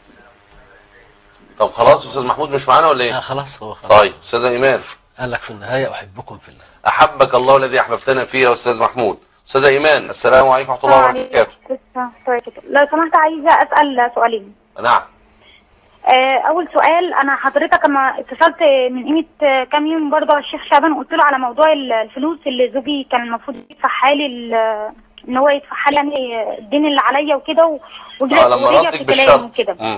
طب خلاص أستاذ محمود مش معانا ولا إيه؟ خلاص هو خلاص. طيب أستاذة إيمان. قال لك في النهاية أحبكم في الله. أحبك الله الذي أحببتنا فيه يا أستاذ محمود. أستاذة إيمان، السلام عليكم ورحمة الله وبركاته. لو سمحت عايزة أسأل سؤالين. نعم. أول سؤال، أنا حضرتك لما اتصلت من قيمة كام يوم برضه على الشيخ شعبان قلت له على موضوع الفلوس اللي زوجي كان المفروض يدفعها لي، إن هو يدفعها لي يعني الدين اللي عليا وكده لما ردك بالشرط وكده.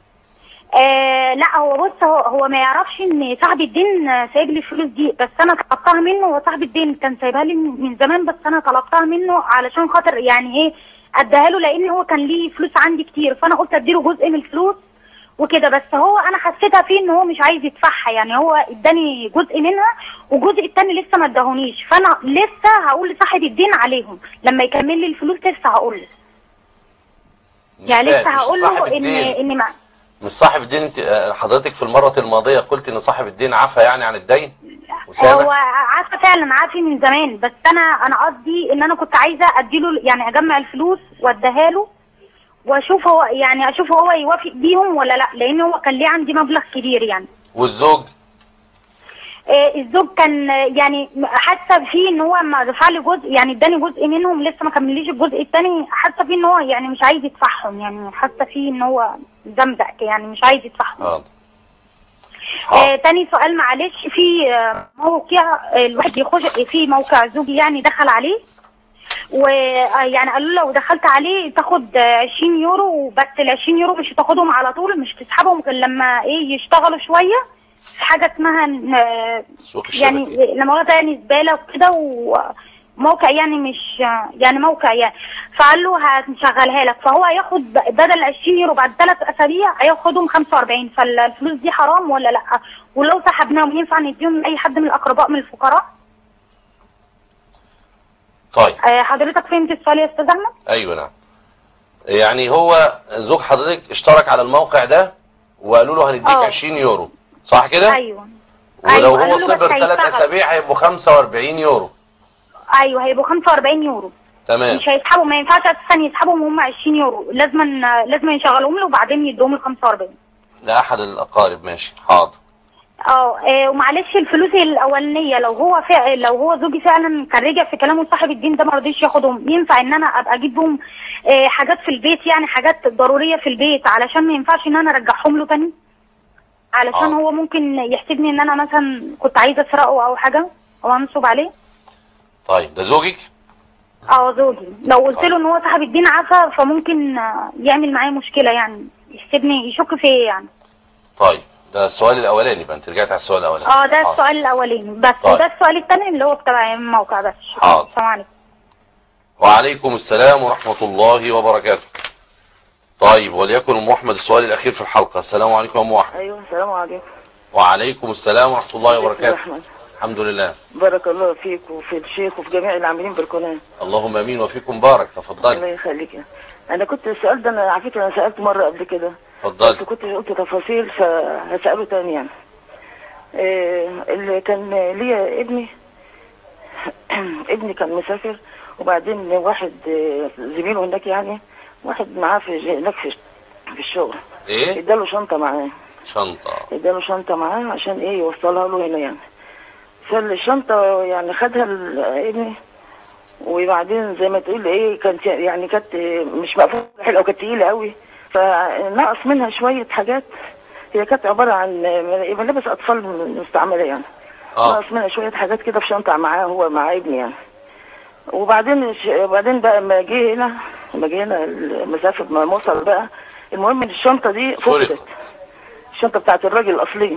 لا هو بص، هو ما يعرفش ان صاحب الدين سايب لي الفلوس دي، بس انا طلبتها منه. وصاحب الدين كان سايبها لي من زمان، بس انا طلبتها منه علشان خاطر يعني ايه اديها له، لان هو كان ليه فلوس عندي كتير، فانا قلت اديله جزء من الفلوس وكده. بس هو انا حسيتها فيه ان هو مش عايز يدفعها، يعني هو اداني جزء منها والجزء الثاني لسه ما اداهونيش، فانا لسه هقول لصاحب الدين عليهم لما يكمل لي الفلوس، لسه هقول له يعني لسه هقول له ان ما مش صاحب الدين. انت حضرتك في المرة الماضية قلت ان صاحب الدين عفى يعني عن الدين. هو عفى فعلا، عافي من زمان، بس انا قصدي ان انا كنت عايزة اديله يعني اجمع الفلوس واديها له واشوف هو يعني اشوف هو يوافق بيهم ولا لا، لان هو كان ليه عندي مبلغ كبير يعني. والزوج؟ الزوج كان يعني حاسه فيه ان هو ما دفع لي جزء، يعني اداني جزء منهم لسه ما كمليش الجزء الثاني، حاسه فيه ان هو يعني مش عايز يدفعهم، يعني حاسه فيه ان هو زمزق يعني مش عايز يدفعهم. تاني سؤال معلش، في موقع الواحد يخش في موقع زوجي يعني دخل عليه، ويعني قالوا له لو دخلت عليه تاخد 20 يورو بس، ال 20 يورو مش هتاخدهم على طول، مش تسحبهم غير لما يشتغلوا شويه في حاجه اسمها يعني لما هو يعني زباله وكده، وموقع يعني مش يعني موقع يعني، فقال له هنشغلها لك، فهو هياخد بدل 20 يورو بعد 3 أسابيع هياخدهم 45، فالفلوس دي حرام ولا لا؟ ولو سحبناهم ينفع نديهم لاي حد من الاقرباء من الفقراء؟ طيب حضرتك فهمت السؤال يا استاذ احمد؟ ايوه نعم. يعني هو زوج حضرتك اشترك على الموقع ده وقالوا له هنديك 20 يورو صح كده؟ ايوه. ولو هو صبر 3 أسابيع هيبقوا 45 يورو. ايوه هيبقوا 45 يورو. تمام. مش هيسحبوا، ما ينفعش اساسا يسحبهم هم 20 يورو، لازم يشغلوهم له وبعدين يدوهم ال 45 لاحد الاقارب. ماشي حاضر. ومعلش الفلوس الاولانيه لو هو زوجي فعلا كان رجع في كلامه صاحب الدين ده ما رضيش ياخدهم، ينفع ان انا ابقى اجيب بهم حاجات في البيت، يعني حاجات ضروريه في البيت، علشان ما ينفعش ان انا ارجعهم له تاني، علشان هو ممكن يحسبني ان انا مثلا كنت عايزه اسرقه او حاجه او انصب عليه. طيب ده زوجك؟ زوجي. لو قلت له ان هو صاحب الدين عفا فممكن يعمل معايا مشكله، يعني يحسبني يشك فيا يعني. طيب ده السؤال الاولاني بقى، انت رجعت على السؤال الاولاني. ده السؤال الاولاني بس. طيب. وده السؤال الثاني اللي هو بتاع الموقع بس. حاضر. السلام عليكم. وعليكم السلام ورحمه الله وبركاته. طيب وليكن ام احمد السؤال الاخير في الحلقه. السلام عليكم يا ام احمد. ايوه السلام عليكم. وعليكم السلام ورحمه الله وبركاته. الحمد لله. بارك الله فيك وفي الشيخ وفي جميع العاملين بالقناه. اللهم امين وفيكم بارك. تفضلي. الله يخليك. انا كنت السؤال ده انا على فكره انا سالته مره قبل كده. اتفضلي. بس كنت قلت تفاصيل فهساله تاني يعني. اللي كان ليا ابني كان مسافر، وبعدين واحد زميله هناك يعني واحد معاه هناك في الشغل. ايه؟ اداله شنطه معاه. اداله شنطه معاه عشان يوصلها له هنا يعني. فالشنطه يعني خدها ابني، وبعدين زي ما تقول كانت يعني كانت مش مقفوله حلوه، كانت تقيله قوي، فنقص منها شويه حاجات. هي كانت عباره عن ملابس اطفال مستعمله يعني. نقص منها شويه حاجات كده في شنطه معاه هو مع ابني يعني. وبعدين بقى لما جه هنا المسافه ما وصل بقى، المهم ان الشنطه دي فقدت. الشنطه بتاعت الراجل الاصلي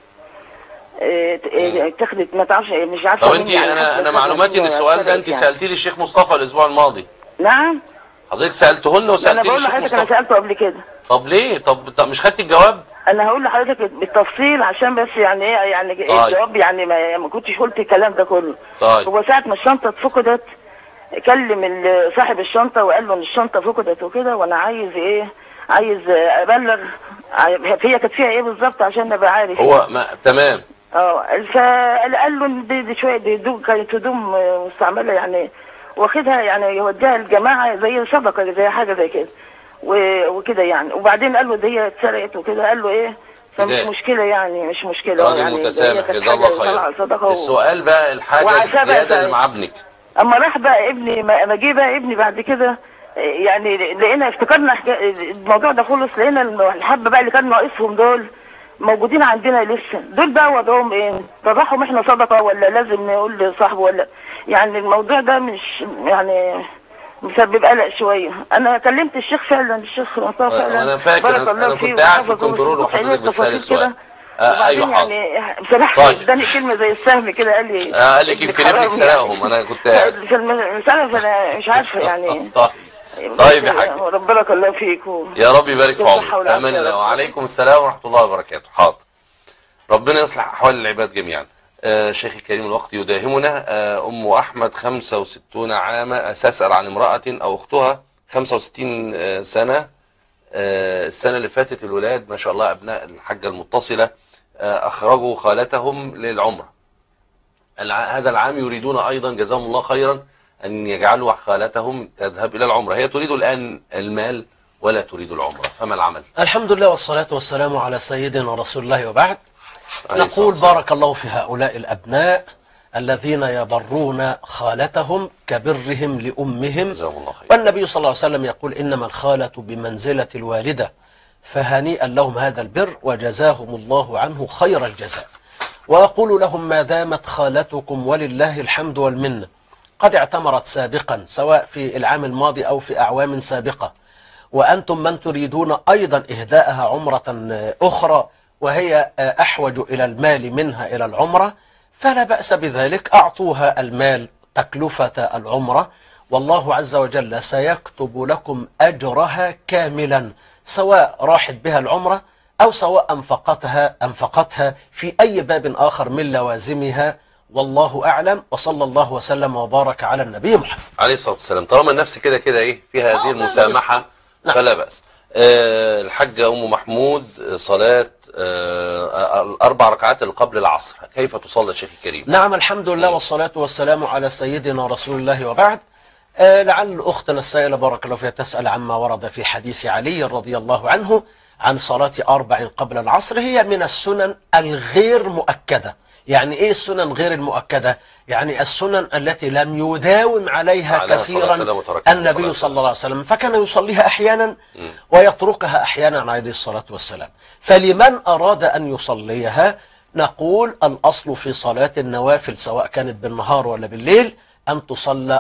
اتاخدت، ما تعرفش مش عارفه. طب انت انا معلوماتي ان السؤال ده انت سالتيه للشيخ مصطفى الاسبوع الماضي. نعم. حضرتك سالته لنا وسالتيه للشيخ مصطفى. انا سالته قبل كده. طب ليه؟ طب مش خدتي الجواب؟ انا هقول لحضرتك بالتفصيل عشان بس يعني ايه يعني الجواب يعني ما كنتش قلت الكلام ده كله. طيب. هو ساعه ما الشنطه اتفقدت كلم صاحب الشنطه وقال له ان الشنطه فقدت وكده، وانا عايز ايه، عايز ابلغ هي كانت فيها ايه بالظبط عشان ابقى عارف. هو تمام. فقال له ان دي شويه هدوم، كانت هدوم مستعمله يعني، واخدها يعني يوديها الجماعه زي صدقه زي حاجه زي كده وكده يعني. وبعدين قال له دي هي اتسرقت وكده، قال له ايه فمش مشكله يعني، مش مشكله راجل يعني متسامح جزاه الله خير. السؤال بقى الحاجه الزياده اللي مع ابنك. اما راح بقى ابني ما جه بقى ابني بعد كده يعني لقينا افتكرنا الموضوع ده خلص، لقينا الحبه بقى اللي كانوا ناقصهم دول موجودين عندنا لسه. دول بقى وضعهم ايه؟ طرحهم احنا صدقه ولا لازم نقول لصاحبه ولا يعني الموضوع ده مش يعني مسبب قلق شويه. انا كلمت الشيخ فعلا، الشيخ مصطفى فعلا انا فاكر انا كنت قاعد في الكنترول وحضرتك بتسال السؤال. ايوه حاضر. يعني بصراحه اداني كلمه زي السهم كده، قال لي كيف ابنك سرقهم. انا كنت قاعد في المساله فانا مش عارفه يعني. طيب يا حاج ربنا الله فيك يا رب يبارك في عمرك. امان الله. وعليكم السلام ورحمه الله وبركاته. حاضر. ربنا يصلح احوال العباد جميعا. شيخي الكريم الوقت يداهمنا. ام احمد 65 عاما تسأل عن امرأة او اختها 65 سنة. السنة اللي فاتت الولاد ما شاء الله ابناء الحاجة المتصلة اخرجوا خالتهم للعمرة. هذا العام يريدون ايضا جزاهم الله خيرا ان يجعلوا خالتهم تذهب الى العمرة. هي تريد الان المال ولا تريد العمرة، فما العمل؟ الحمد لله والصلاة والسلام على سيدنا رسول الله، وبعد نقول بارك الله في هؤلاء الأبناء الذين يبرون خالتهم كبرهم لأمهم. والنبي صلى الله عليه وسلم يقول إنما الخالة بمنزلة الوالدة، فهنيئا لهم هذا البر وجزاهم الله عنه خير الجزاء. وأقول لهم ما دامت خالتكم ولله الحمد والمنة قد اعتمرت سابقا سواء في العام الماضي أو في أعوام سابقة، وأنتم من تريدون أيضا إهداءها عمرة أخرى وهي أحوج إلى المال منها إلى العمرة، فلا بأس بذلك. أعطوها المال تكلفة العمرة، والله عز وجل سيكتب لكم أجرها كاملا، سواء راحت بها العمرة أو سواء أنفقتها في أي باب آخر من لوازمها، والله أعلم. وصلى الله وسلم وبارك على النبي محمد عليه الصلاة والسلام. طالما النفس كده كده إيه في هذه المسامحة فلا بأس. الحاجة أم محمود صلاة الأربع ركعات اللي قبل العصر كيف تصلى الشيخ الكريم؟ نعم الحمد لله والصلاة والسلام على سيدنا رسول الله، وبعد. لعل أختنا السائلة بارك الله فيها تسأل عما ورد في حديث علي رضي الله عنه عن صلاة 4 قبل العصر. هي من السنن الغير مؤكدة. يعني إيه السنن غير المؤكدة؟ يعني السنن التي لم يداوم عليها كثيرا النبي صلى الله عليه وسلم، فكان يصليها أحيانا ويتركها أحيانا عليه الصلاة والسلام. فلمن أراد أن يصليها نقول الأصل في صلاة النوافل سواء كانت بالنهار ولا بالليل أن تصلى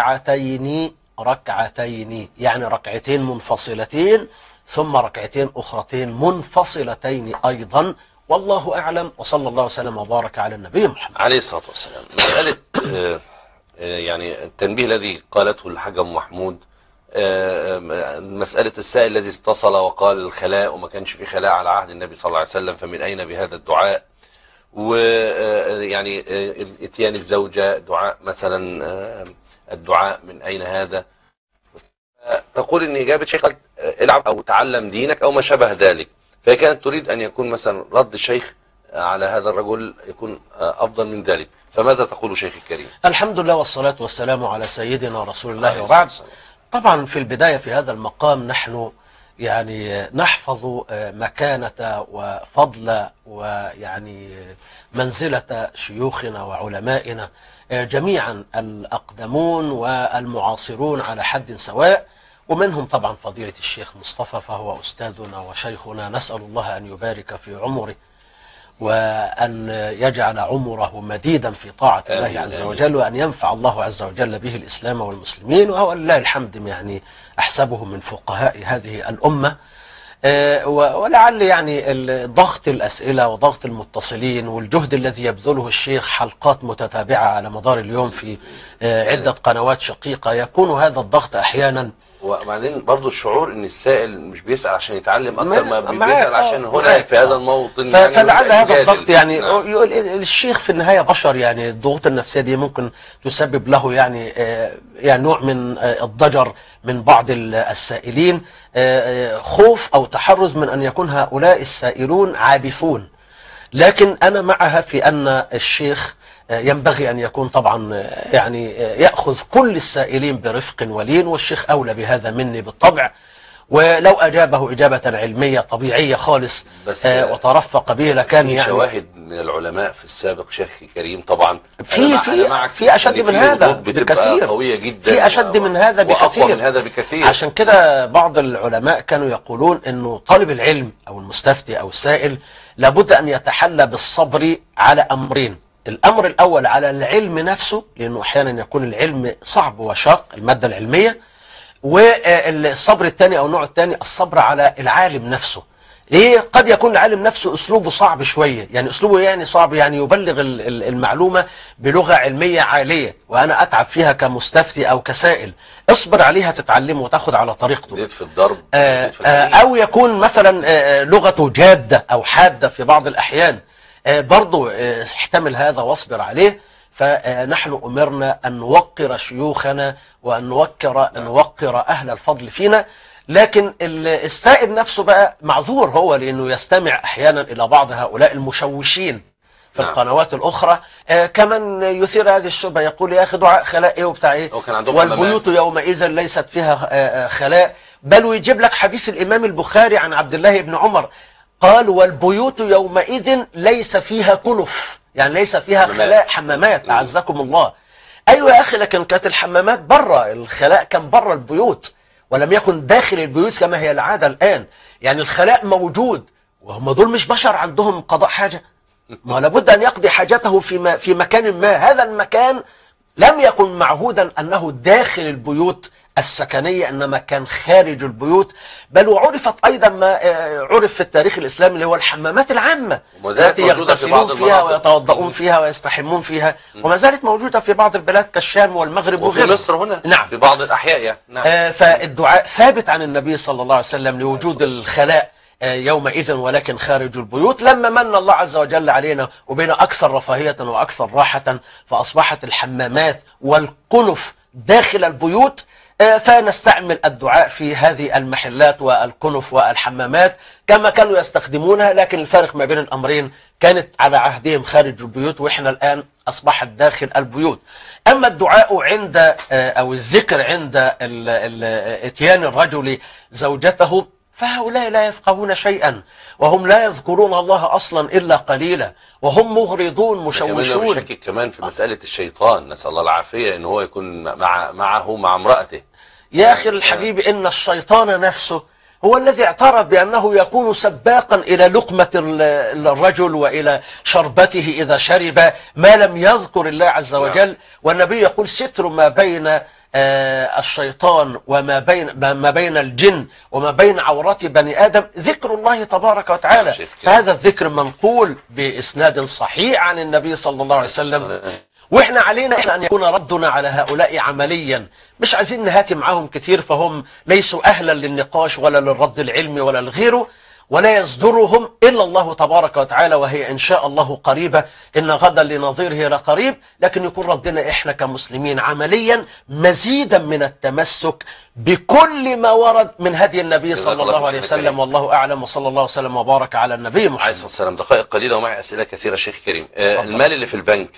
ركعتين، يعني ركعتين منفصلتين ثم ركعتين أخرتين منفصلتين أيضا، والله أعلم. وصلى الله وسلم وبارك على النبي محمد عليه الصلاة والسلام. مسألة يعني التنبيه الذي قالته الحاجة أم محمود، مسألة السائل الذي اتصل وقال الخلاء وما كانش في خلاء على عهد النبي صلى الله عليه وسلم، فمن أين بهذا الدعاء؟ ويعني اتيان الزوجة دعاء مثلا، الدعاء من أين هذا؟ تقول إن إجابة شيخ العب أو تعلم دينك أو ما شابه ذلك، فهي كانت تريد أن يكون مثلا رد الشيخ على هذا الرجل يكون أفضل من ذلك، فماذا تقول شيخ الكريم؟ الحمد لله والصلاة والسلام على سيدنا رسول الله، وبعد. طبعا في البداية في هذا المقام نحن يعني نحفظ مكانة وفضل ويعني منزلة شيوخنا وعلمائنا جميعا الأقدمون والمعاصرون على حد سواء، ومنهم طبعا فضيلة الشيخ مصطفى فهو أستاذنا وشيخنا، نسأل الله أن يبارك في عمره وأن يجعل عمره مديدا في طاعة الله عز وجل، وأن ينفع الله عز وجل به الإسلام والمسلمين، وهو لله الحمد يعني أحسبه من فقهاء هذه الأمة. ولعل يعني ضغط الأسئلة وضغط المتصلين والجهد الذي يبذله الشيخ حلقات متتابعة على مدار اليوم في عدة قنوات شقيقة، يكون هذا الضغط أحيانا وبعدين برضو الشعور ان السائل مش بيسأل عشان يتعلم اكتر ما بيسأل عشان هنا في هذا الموطن فلعل هذا الضغط يعني الشيخ في النهاية بشر، يعني الضغوط النفسية دي ممكن تسبب له يعني نوع من الضجر من بعض السائلين، خوف او تحرز من ان يكون هؤلاء السائلون عابثون. لكن انا معها في ان الشيخ ينبغي أن يكون طبعا يعني يأخذ كل السائلين برفق ولين، والشيخ أولى بهذا مني بالطبع، ولو أجابه إجابة علمية طبيعية خالص وترفق به لكان يعني شواهد من العلماء في السابق شيخ كريم طبعا في أشد من هذا بكثير، قوية جدا، في أشد من هذا بكثير، وأقوى من هذا بكثير. عشان كده بعض العلماء كانوا يقولون أنه طالب العلم أو المستفتي أو السائل لابد أن يتحلى بالصبر على أمرين. الأمر الأول على العلم نفسه، لأنه أحيانا يكون العلم صعب وشاق المادة العلمية، والصبر الثاني أو النوع الثاني الصبر على العالم نفسه. ليه؟ قد يكون العالم نفسه أسلوبه صعب شوية، يعني أسلوبه يعني صعب، يعني يبلغ المعلومة بلغة علمية عالية وأنا أتعب فيها كمستفتي أو كسائل. اصبر عليها تتعلمه وتاخد على طريقته. زيد في الضرب أو يكون مثلا لغته جادة أو حادة في بعض الأحيان، برضو احتمل هذا واصبر عليه. فنحن أمرنا أن نوقر شيوخنا وأن نوقر أهل الفضل فينا. لكن السائل نفسه بقى معذور هو، لأنه يستمع أحيانا إلى بعض هؤلاء المشوشين في القنوات الأخرى، كمن يثير هذه الشبهة يقول يا أخي دعاء خلاء إيه وبتاع إيه، والبيوت يومئذ ليست فيها خلاء، بل ويجيب لك حديث الإمام البخاري عن عبد الله بن عمر قال والبيوت يومئذ ليس فيها كنف، يعني ليس فيها خلاء، حمامات أعزكم الله. أيوة يا أخي، لكن كانت الحمامات بره، الخلاء كان بره البيوت ولم يكن داخل البيوت كما هي العادة الآن. يعني الخلاء موجود، وهم دول مش بشر عندهم قضاء حاجة، ما لابد أن يقضي حاجته في مكان ما. هذا المكان لم يكن معهودا أنه داخل البيوت السكنية، إنما كان خارج البيوت. بل وعرفت أيضا ما عرف في التاريخ الإسلامي اللي هو الحمامات العامة التي يغتسلون فيها ويتوضؤون فيها ويستحمون فيها، وما زالت موجودة في بعض البلاد كالشام والمغرب وفي مصر هنا. نعم، في بعض الأحياء يعني. نعم. فالدعاء ثابت عن النبي صلى الله عليه وسلم لوجود الخلاء يومئذ ولكن خارج البيوت. لما من الله عز وجل علينا وبين أكثر رفاهية وأكثر راحة، فأصبحت الحمامات والكنف داخل البيوت، فنستعمل الدعاء في هذه المحلات والكنف والحمامات كما كانوا يستخدمونها. لكن الفارق ما بين الأمرين كانت على عهدهم خارج البيوت، وإحنا الآن أصبحت داخل البيوت. أما الدعاء عند أو الذكر عند اتيان الرجل زوجته، فهؤلاء لا يفقهون شيئا، وهم لا يذكرون الله أصلا إلا قليلا، وهم مغرضون مشوشون. كمان مشكك كمان في مسألة الشيطان، نسأل الله العافية، إن هو يكون معه مع امرأته. يا أخي الحبيب، إن الشيطان نفسه هو الذي اعترف بأنه يكون سباقا إلى لقمة الرجل وإلى شربته إذا شرب ما لم يذكر الله عز وجل. والنبي يقول ستر ما بين الشيطان وما بين الجن وما بين عورات بني آدم ذكر الله تبارك وتعالى. فهذا الذكر منقول بإسناد صحيح عن النبي صلى الله عليه وسلم. وإحنا علينا أن يكون ردنا على هؤلاء عمليا، مش عايزين نهاتي معهم كتير، فهم ليسوا أهلا للنقاش ولا للرد العلمي ولا لغيره، ولا يصدرهم إلا الله تبارك وتعالى، وهي إن شاء الله قريبة، إن غدا لنظيره لقريب. لكن يكون ردنا إحنا كمسلمين عمليا مزيدا من التمسك بكل ما ورد من هدي النبي صلى الله عليه وسلم. والله أعلم، وصلى الله وسلم وبارك على النبي محمد عليه الصلاة والسلام. دقائق قليلة ومعي أسئلة كثيرة شيخ كريم. المال اللي في البنك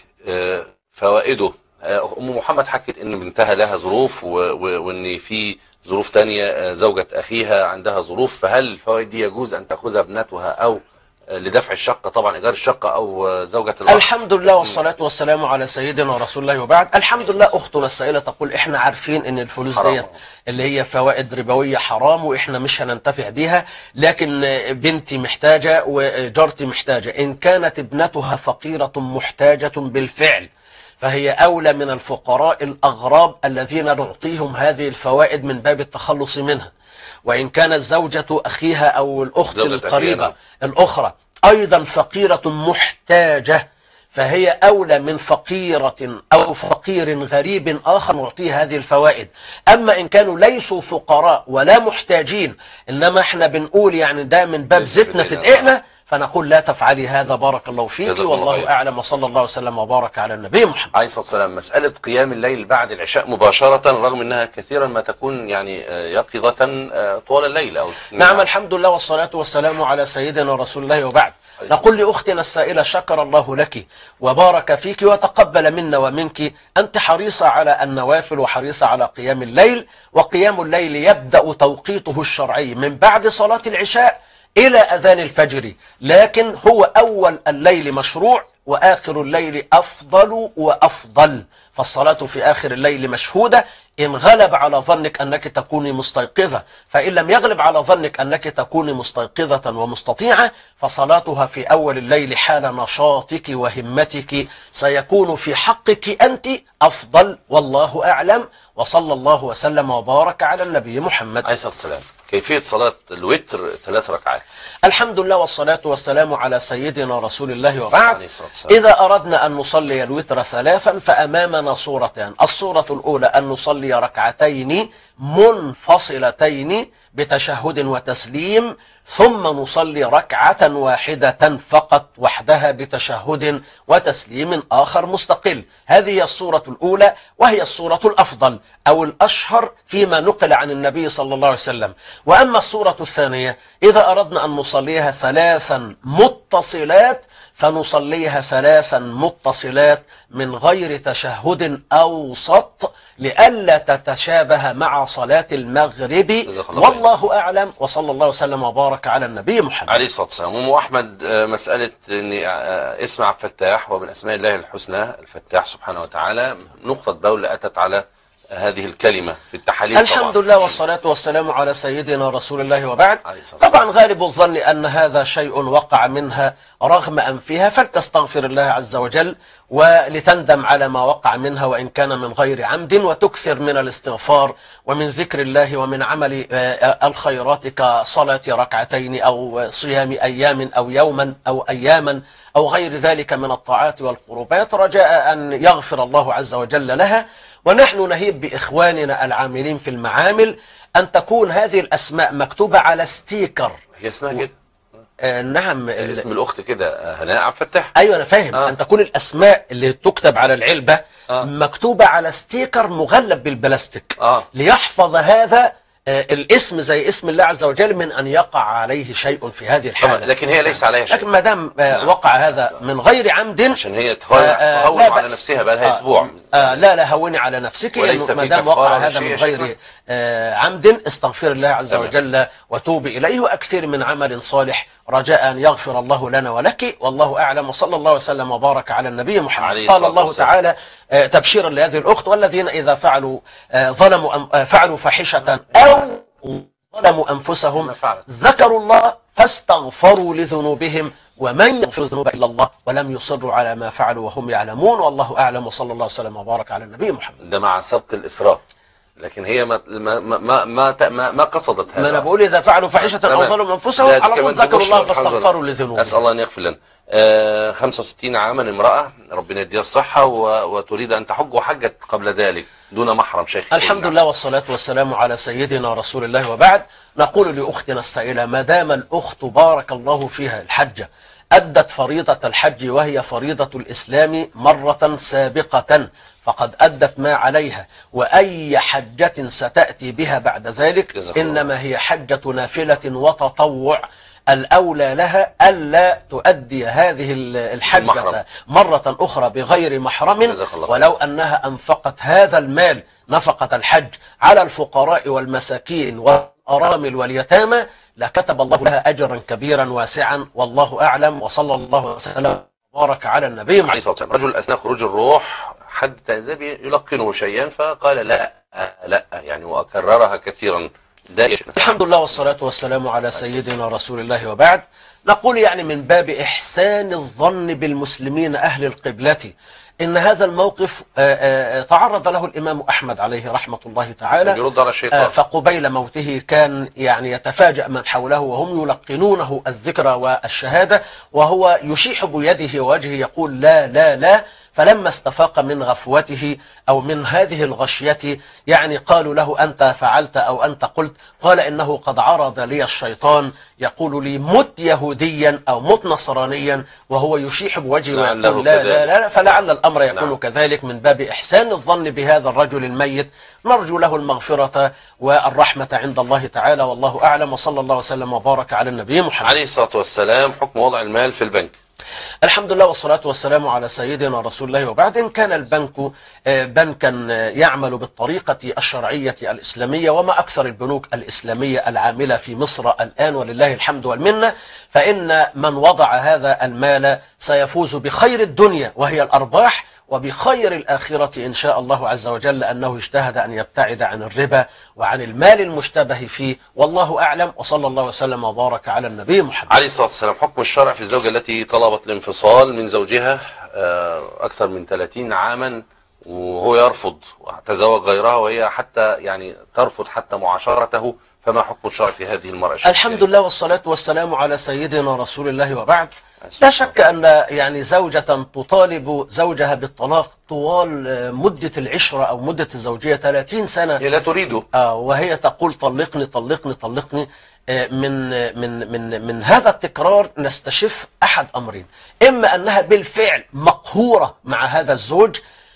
فوائده، أم محمد حكت إن بنتها لها ظروف وإن في ظروف تانية زوجة أخيها عندها ظروف، فهل الفوائد دي يجوز أن تأخذها ابنتها أو لدفع الشقة، طبعا إيجار الشقة، أو زوجة الأخ؟ الحمد لله والصلاة والسلام على سيدنا رسول الله، وبعد. الحمد لله. أختنا السائلة تقول إحنا عارفين إن الفلوس ديت اللي هي فوائد ربوية حرام وإحنا مش هننتفع بيها، لكن بنتي محتاجة وجارتي محتاجة. إن كانت ابنتها فقيرة محتاجة بالفعل، فهي أولى من الفقراء الأغراب الذين نعطيهم هذه الفوائد من باب التخلص منها. وإن كانت زوجة أخيها أو الأخت القريبة الأخرى أيضا فقيرة محتاجة، فهي أولى من فقيرة أو فقير غريب آخر نعطيه هذه الفوائد. أما إن كانوا ليسوا فقراء ولا محتاجين، إنما إحنا بنقول يعني ده من باب زيتنا في دقيقنا، فنقول لا تفعلي هذا، بارك الله فيك، والله أعلم، وصلى الله وسلم وبارك على النبي محمد عليه الصلاة والسلام. مسألة قيام الليل بعد العشاء مباشرة، رغم أنها كثيرا ما تكون يعني يقظة طوال الليل أو نعم، الحمد لله والصلاة والسلام على سيدنا رسول الله، وبعد. نقول لأختنا السائلة: شكر الله لك وبارك فيك وتقبل منا ومنك، أنت حريصة على النوافل وحريصة على قيام الليل، وقيام الليل يبدأ توقيته الشرعي من بعد صلاة العشاء إلى أذان الفجر، لكن هو أول الليل مشروع وآخر الليل أفضل وأفضل، فالصلاة في آخر الليل مشهودة إن غلب على ظنك أنك تكوني مستيقظة، فإن لم يغلب على ظنك أنك تكوني مستيقظة ومستطيعة فصلاتها في أول الليل حال نشاطك وهمتك سيكون في حقك أنت أفضل، والله أعلم، وصلى الله وسلم وبارك على النبي محمد عليه الصلاة والسلام. كيفية صلاة الوتر 3 ركعات؟ الحمد لله والصلاة والسلام على سيدنا رسول الله، وبعد. إذا أردنا أن نصلي الوتر 3 فأمامنا صورتان: الصورة الأولى أن نصلي ركعتين منفصلتين بتشهد وتسليم، ثم نصلي ركعة واحدة فقط وحدها بتشهد وتسليم آخر مستقل. هذه هي الصورة الأولى، وهي الصورة الأفضل أو الأشهر فيما نقل عن النبي صلى الله عليه وسلم. وأما الصورة الثانية إذا أردنا أن نصليها 3 متصلات فنصليها 3 متصلات من غير تشهد أوسط لئلا تتشابه مع صلاة المغرب، والله أعلم، وصلى الله وسلم وبارك على النبي محمد عليه الصلاة والسلام. أم أحمد، مسألة أن اسم عبد الفتاح ومن أسماء الله الحسنى الفتاح سبحانه وتعالى، نقطة بول أتت على هذه الكلمة في التحاليل. الحمد لله والصلاة والسلام على سيدنا رسول الله، وبعد. طبعا غالب الظن أن هذا شيء وقع منها رغم أنفها، فلتستغفر الله عز وجل ولتندم على ما وقع منها وإن كان من غير عمد، وتكثر من الاستغفار ومن ذكر الله ومن عمل الخيرات كصلاة ركعتين أو صيام أيام أو يوما أو أياما أو غير ذلك من الطاعات والقربات، رجاء أن يغفر الله عز وجل لها. ونحن نهيب بإخواننا العاملين في المعامل أن تكون هذه الأسماء مكتوبة على ستيكر. هي اسمها كده؟ نعم، اسم الأخت كده هناء عبد الفتاح. أيوة أنا فاهم. أن تكون الأسماء اللي تكتب على العلبة مكتوبة على ستيكر مغلب بالبلاستيك ليحفظ هذا الاسم زي اسم الله عز وجل من أن يقع عليه شيء في هذه الحالة. لكن هي ليس عليها شيء. لكن ما دام وقع هذا من غير عمد، عشان هي تهون على نفسها بقى لها أسبوع. لا هوني على نفسك، ما دام وقع هذا من غير عمد استغفر الله عز وجل وتوبي إليه وأكثر من عمل صالح، رجاء أن يغفر الله لنا ولك، والله أعلم، وصلى الله وسلم وبارك على النبي محمد. قال الله تعالى تبشيرا لهذه الأخت: والذين إذا فعلوا فاحشة أو ظلموا أنفسهم ذكروا الله فاستغفروا لذنوبهم ومن يغفر الذنوب إلا الله ولم يصروا على ما فعلوا وهم يعلمون، والله أعلم، وصلى الله وسلم وبارك على النبي محمد. ده مع سبق الإسراف، لكن هي ما قصدت هذا. ما أنا بقول إذا فعلوا فاحشة أو ظلموا أنفسهم على طول ذكروا الله فاستغفروا لذنوبهم. أسأل الله أن يغفر لنا. 65 عاما امرأة ربنا يديها الصحة وتريد أن تحج وحجت قبل ذلك دون محرم. شيخ الحمد لله والصلاة والسلام على سيدنا رسول الله، وبعد. نقول لأختنا السائلة: ما دام الأخت بارك الله فيها الحجة أدت فريضة الحج وهي فريضة الإسلام مرة سابقة فقد أدت ما عليها، وأي حجة ستأتي بها بعد ذلك إنما هي حجة نافلة وتطوع، الأولى لها ألا تؤدي هذه الحجة مرة أخرى بغير محرم، ولو أنها أنفقت هذا المال نفقة الحج على الفقراء والمساكين والأرامل واليتامى لكتب الله لها أجرا كبيرا واسعا، والله أعلم، وصلى الله وسلم وبارك على النبي عليه الصلاة والسلام. رجل أثناء خروج الروح حد تأذب يلقنه شيئا فقال لا يعني، وأكررها كثيرا. الحمد لله والصلاة والسلام على سيدنا رسول الله، وبعد. نقول يعني من باب إحسان الظن بالمسلمين أهل القبلة إن هذا الموقف تعرض له الإمام أحمد عليه رحمة الله تعالى، يرد على الشيطان. فقبيل موته كان يعني يتفاجأ من حوله وهم يلقنونه الذكر والشهادة، وهو يشيح بيده ووجهه يقول لا لا لا. فلما استفاق من غفوته أو من هذه الغشية يعني قالوا له أنت فعلت أو أنت قلت، قال إنه قد عرض لي الشيطان يقول لي مت يهوديا أو مت نصرانيا، وهو يشيح بوجهه ويقول لا لا لا. فلعل الأمر يكون كذلك من باب إحسان الظن بهذا الرجل الميت، نرجو له المغفرة والرحمة عند الله تعالى، والله أعلم. وصلى الله وسلم وبارك على النبي محمد عليه الصلاة والسلام. حكم وضع المال في البنك. الحمد لله والصلاة والسلام على سيدنا رسول الله، وبعد إن كان البنك بنكا يعمل بالطريقة الشرعية الإسلامية، وما أكثر البنوك الإسلامية العاملة في مصر الآن ولله الحمد والمنة، فإن من وضع هذا المال سيفوز بخير الدنيا وهي الأرباح، وبخير الآخرة إن شاء الله عز وجل، لأنه اجتهد أن يبتعد عن الربا وعن المال المشتبه فيه، والله أعلم. وصلى الله وسلم وبارك على النبي محمد عليه الصلاة والسلام. حكم الشرع في الزوجة التي طلبت الانفصال من زوجها أكثر من 30 عاما وهو يرفض وتزوج غيرها، وهي حتى يعني ترفض حتى معاشرته، فما حكم الشرع في هذه المرأة؟ الحمد لله والصلاة والسلام على سيدنا رسول الله، وبعد. لا شك أن يعني زوجة تطالب زوجها بالطلاق طوال مدة العشرة أو مدة الزوجية 30 سنة، هي لا تريده، وهي تقول طلقني طلقني طلقني. من هذا التكرار نستشف أحد أمرين: إما أنها بالفعل مقهورة مع هذا الزوج،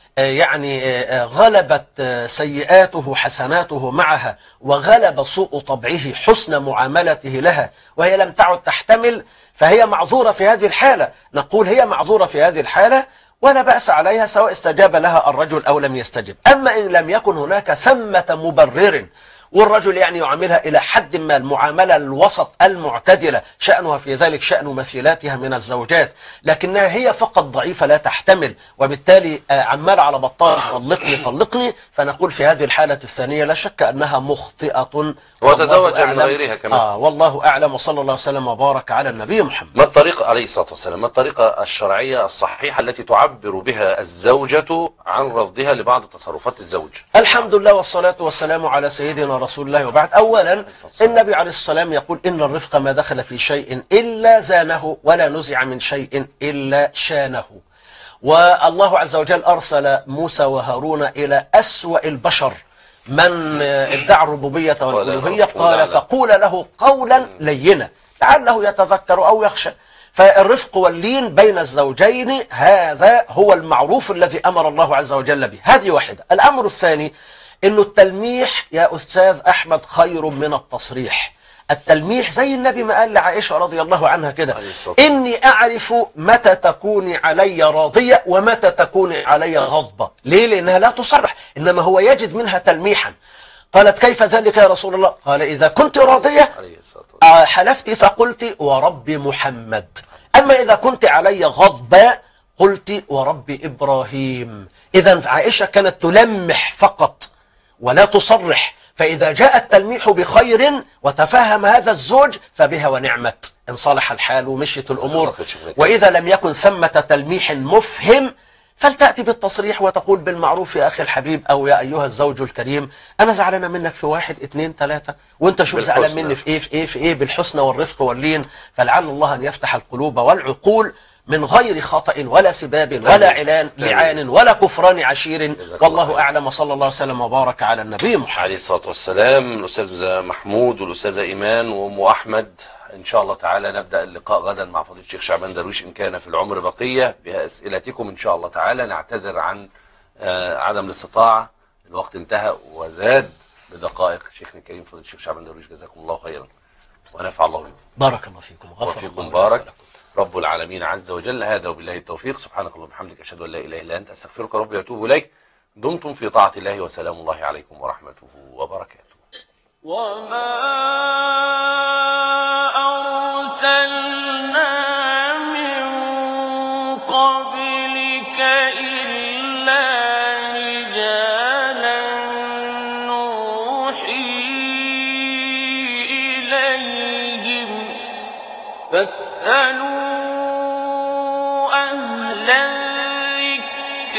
يعني غلبت سيئاته حسناته معها، وغلب سوء طبعه حسن معاملته لها، وهي لم تعد تحتمل، فهي معذورة في هذه الحالة. نقول هي معذورة في هذه الحالة ولا بأس عليها سواء استجاب لها الرجل أو لم يستجب. أما إن لم يكن هناك ثمة مبرر والرجل يعني يعاملها إلى حد ما المعاملة الوسط المعتدلة، شأنها في ذلك شأن مثيلاتها من الزوجات، لكنها هي فقط ضعيفة لا تحتمل، وبالتالي عمال على بطال طلقني طلقني، فنقول في هذه الحالة الثانية لا شك أنها مخطئة وتزوج من غيرها كمان. والله أعلم. وصلى الله وسلم وبارك على النبي محمد. ما الطريقة عليه الصلاة والسلام، ما الطريقة الشرعية الصحيحة التي تعبر بها الزوجة عن رفضها لبعض تصرفات الزوج؟ الحمد لله والصلاة والسلام على سيدنا رسول الله، وبعد. أولا النبي عليه السلام يقول إن الرفق ما دخل في شيء إلا زانه، ولا نزع من شيء إلا شانه. والله عز وجل أرسل موسى وهارون إلى أسوأ البشر من ادعى الربوبية والألوهية، قال فقول له قولا لينا لعله يتذكر أو يخشى. فالرفق واللين بين الزوجين هذا هو المعروف الذي أمر الله عز وجل به. هذه واحدة. الأمر الثاني إنه التلميح يا أستاذ أحمد خير من التصريح. التلميح زي النبي ما قال لعائشة رضي الله عنها كده: إني أعرف متى تكوني علي راضية ومتى تكوني علي غضبة. ليه؟ لأنها لا تصرح، إنما هو يجد منها تلميحا. قالت كيف ذلك يا رسول الله؟ قال إذا كنت راضية حلفت فقلت ورب محمد، أما إذا كنت علي غضبة قلت ورب إبراهيم. إذا عائشة كانت تلمح فقط ولا تصرح، فإذا جاء التلميح بخير وتفهم هذا الزوج فبها ونعمت، إن صلح الحال ومشيت الأمور. وإذا لم يكن ثمة تلميح مفهم فلتأتي بالتصريح وتقول بالمعروف يا أخي الحبيب أو يا أيها الزوج الكريم، أنا زعلانة منك في 1 2 3، وأنت شوف زعلان مني في إيه في إيه في إيه، بالحسنى والرفق واللين، فلعل الله أن يفتح القلوب والعقول من غير خطأ ولا سباب ولا لعان ولا كفران عشير، والله أعلم. وصلى الله وسلم وبارك على النبي محمد عليه الصلاة والسلام. الأستاذ محمود والأستاذة إيمان وأم أحمد، إن شاء الله تعالى نبدأ اللقاء غدا مع فضيلة الشيخ شعبان درويش إن كان في العمر بقية بأسئلتكم إن شاء الله تعالى. نعتذر عن عدم الاستطاعة، الوقت انتهى وزاد بدقائق. شيخنا الكريم فضيلة الشيخ شعبان درويش جزاكم الله خيرا ونفع الله بكم. بارك الله فيكم وفيكم بارك رب العالمين عز وجل. هذا وبالله التوفيق. سبحانك اللهم وبحمدك، أشهد أن لا إله إلا أنت، أستغفرك ربي وأتوب إليك. دمتم في طاعة الله، وسلام الله عليكم ورحمته وبركاته. وما أرسلنا من قبلك إلا رجالا نوحي إليهم فاسألوا أهل الذكر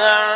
تعلمون